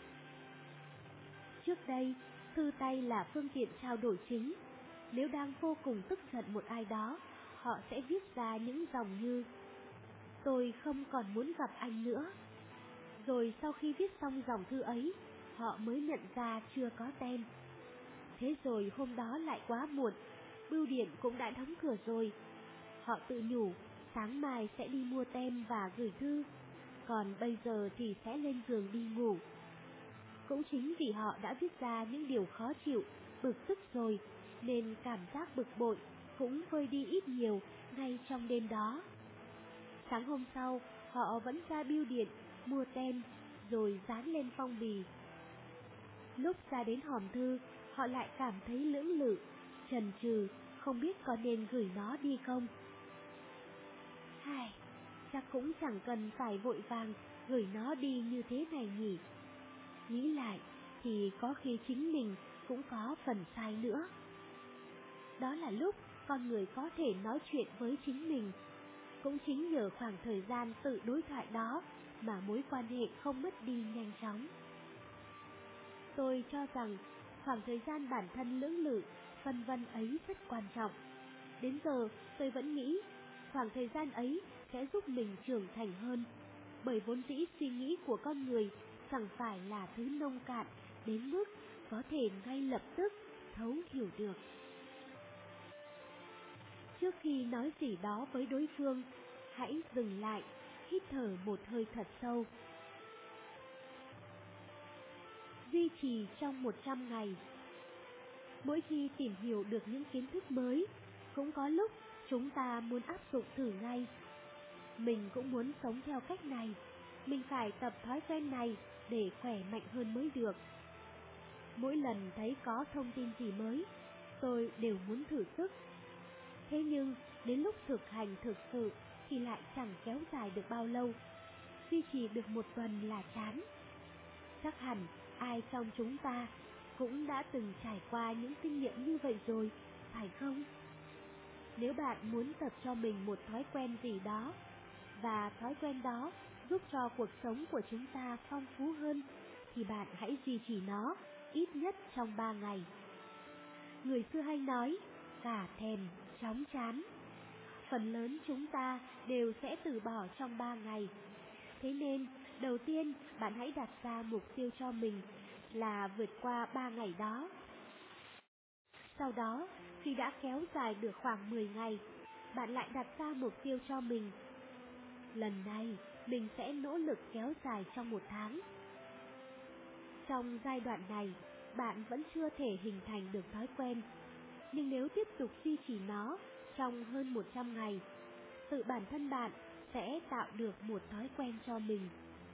Trước đây, thư tay là phương tiện trao đổi chính. Nếu đang vô cùng tức giận một ai đó, họ sẽ viết ra những dòng như: tôi không còn muốn gặp anh nữa. Rồi sau khi viết xong dòng thư ấy, họ mới nhận ra chưa có tem. Thế rồi hôm đó lại quá muộn, bưu điện cũng đã đóng cửa rồi. Họ tự nhủ sáng mai sẽ đi mua tem và gửi thư, còn bây giờ thì sẽ lên giường đi ngủ. Cũng chính vì họ đã viết ra những điều khó chịu, bực tức rồi, nên cảm giác bực bội cũng vơi đi ít nhiều ngay trong đêm đó. Sáng hôm sau, họ vẫn ra bưu điện, mua tem, rồi dán lên phong bì. Lúc ra đến hòm thư, họ lại cảm thấy lưỡng lự, chần chừ, không biết có nên gửi nó đi không. Chắc cũng chẳng cần phải vội vàng gửi nó đi như thế này nhỉ. Nghĩ lại thì có khi chính mình cũng có phần sai nữa. Đó là lúc con người có thể nói chuyện với chính mình. Cũng chính nhờ khoảng thời gian tự đối thoại đó mà mối quan hệ không mất đi nhanh chóng. Tôi cho rằng khoảng thời gian bản thân lưỡng lự, phân vân ấy rất quan trọng. Đến giờ tôi vẫn nghĩ khoảng thời gian ấy sẽ giúp mình trưởng thành hơn, bởi vốn dĩ suy nghĩ của con người chẳng phải là thứ nông cạn đến mức có thể ngay lập tức thấu hiểu được. Trước khi nói gì đó với đối phương, hãy dừng lại, hít thở một hơi thật sâu. Duy trì trong 100 ngày. Mỗi khi tìm hiểu được những kiến thức mới, cũng có lúc chúng ta muốn áp dụng thử ngay. Mình cũng muốn sống theo cách này, mình phải tập thói quen này để khỏe mạnh hơn mới được. Mỗi lần thấy có thông tin gì mới, tôi đều muốn thử sức. Thế nhưng đến lúc thực hành thực sự thì lại chẳng kéo dài được bao lâu. Duy trì được 1 tuần là chán. Chắc hẳn ai trong chúng ta cũng đã từng trải qua những kinh nghiệm như vậy rồi, phải không? Nếu bạn muốn tập cho mình một thói quen gì đó, và thói quen đó giúp cho cuộc sống của chúng ta phong phú hơn, thì bạn hãy duy trì nó ít nhất trong 3 ngày. Người xưa hay nói, cả thèm, chóng chán. Phần lớn chúng ta đều sẽ từ bỏ trong 3 ngày. Thế nên, đầu tiên bạn hãy đặt ra mục tiêu cho mình là vượt qua 3 ngày đó. Sau đó, khi đã kéo dài được khoảng 10 ngày, bạn lại đặt ra mục tiêu cho mình. Lần này, mình sẽ nỗ lực kéo dài trong 1 tháng. Trong giai đoạn này, bạn vẫn chưa thể hình thành được thói quen. Nhưng nếu tiếp tục duy trì nó trong hơn 100 ngày, tự bản thân bạn sẽ tạo được một thói quen cho mình.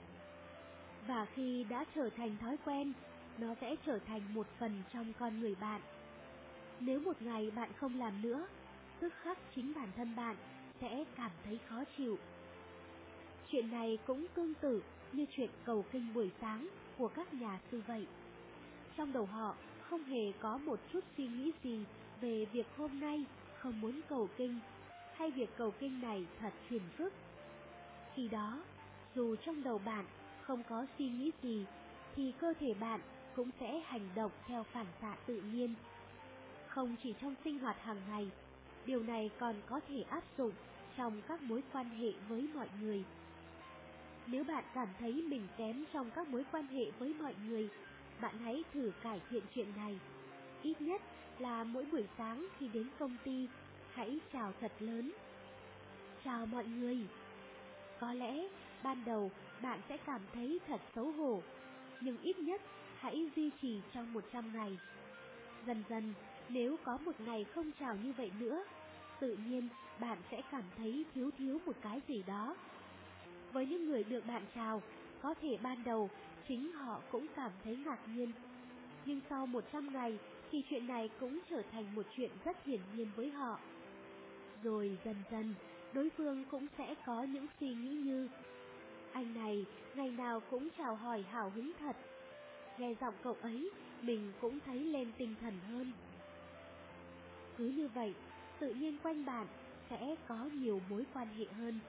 Và khi đã trở thành thói quen, nó sẽ trở thành một phần trong con người bạn. Nếu một ngày bạn không làm nữa, tức khắc chính bản thân bạn sẽ cảm thấy khó chịu. Chuyện này cũng tương tự như chuyện cầu kinh buổi sáng của các nhà sư vậy. Trong đầu họ không hề có một chút suy nghĩ gì về việc hôm nay không muốn cầu kinh, hay việc cầu kinh này thật phiền phức. Khi đó, dù trong đầu bạn không có suy nghĩ gì, thì cơ thể bạn cũng sẽ hành động theo phản xạ tự nhiên. Không chỉ trong sinh hoạt hàng ngày, điều này còn có thể áp dụng trong các mối quan hệ với mọi người. Nếu bạn cảm thấy mình kém trong các mối quan hệ với mọi người, bạn hãy thử cải thiện chuyện này. Ít nhất là mỗi buổi sáng khi đến công ty, hãy chào thật lớn. Chào mọi người. Có lẽ ban đầu bạn sẽ cảm thấy thật xấu hổ, nhưng ít nhất hãy duy trì trong 100 ngày. Dần dần, nếu có một ngày không chào như vậy nữa, tự nhiên bạn sẽ cảm thấy thiếu một cái gì đó. Với những người được bạn chào, có thể ban đầu chính họ cũng cảm thấy ngạc nhiên. Nhưng sau 100 ngày thì chuyện này cũng trở thành một chuyện rất hiển nhiên với họ. Rồi dần dần, đối phương cũng sẽ có những suy nghĩ như: anh này ngày nào cũng chào hỏi hào hứng thật. Nghe giọng cậu ấy, mình cũng thấy lên tinh thần hơn. Cứ như vậy, tự nhiên quanh bạn sẽ có nhiều mối quan hệ hơn.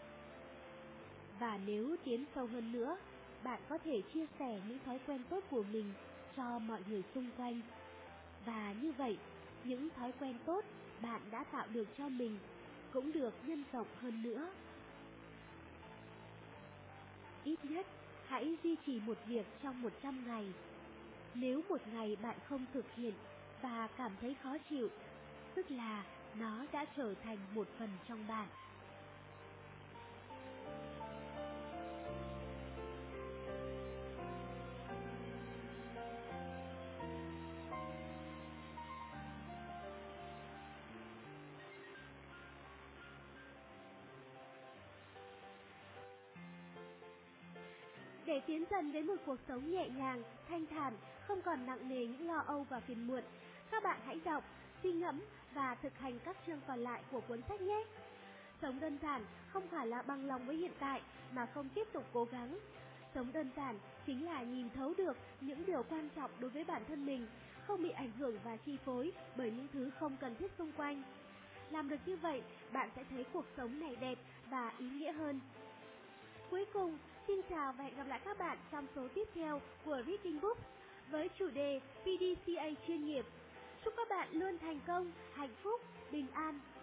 Và nếu tiến sâu hơn nữa, bạn có thể chia sẻ những thói quen tốt của mình cho mọi người xung quanh. Và như vậy, những thói quen tốt bạn đã tạo được cho mình cũng được nhân rộng hơn nữa. Ít nhất Hãy duy trì một việc trong 100 ngày. Nếu một ngày bạn không thực hiện và cảm thấy khó chịu, tức là nó đã trở thành một phần trong bạn. Để tiến dần đến một cuộc sống nhẹ nhàng, thanh thản, không còn nặng nề những lo âu và phiền muộn, các bạn hãy đọc, suy ngẫm và thực hành các chương còn lại của cuốn sách nhé. Sống đơn giản không phải là bằng lòng với hiện tại mà không tiếp tục cố gắng. Sống đơn giản chính là nhìn thấu được những điều quan trọng đối với bản thân mình, không bị ảnh hưởng và chi phối bởi những thứ không cần thiết xung quanh. Làm được như vậy, bạn sẽ thấy cuộc sống này đẹp và ý nghĩa hơn. Cuối cùng, xin chào và hẹn gặp lại các bạn trong số tiếp theo của Reading Book với chủ đề PDCA chuyên nghiệp. Chúc các bạn luôn thành công, hạnh phúc, bình an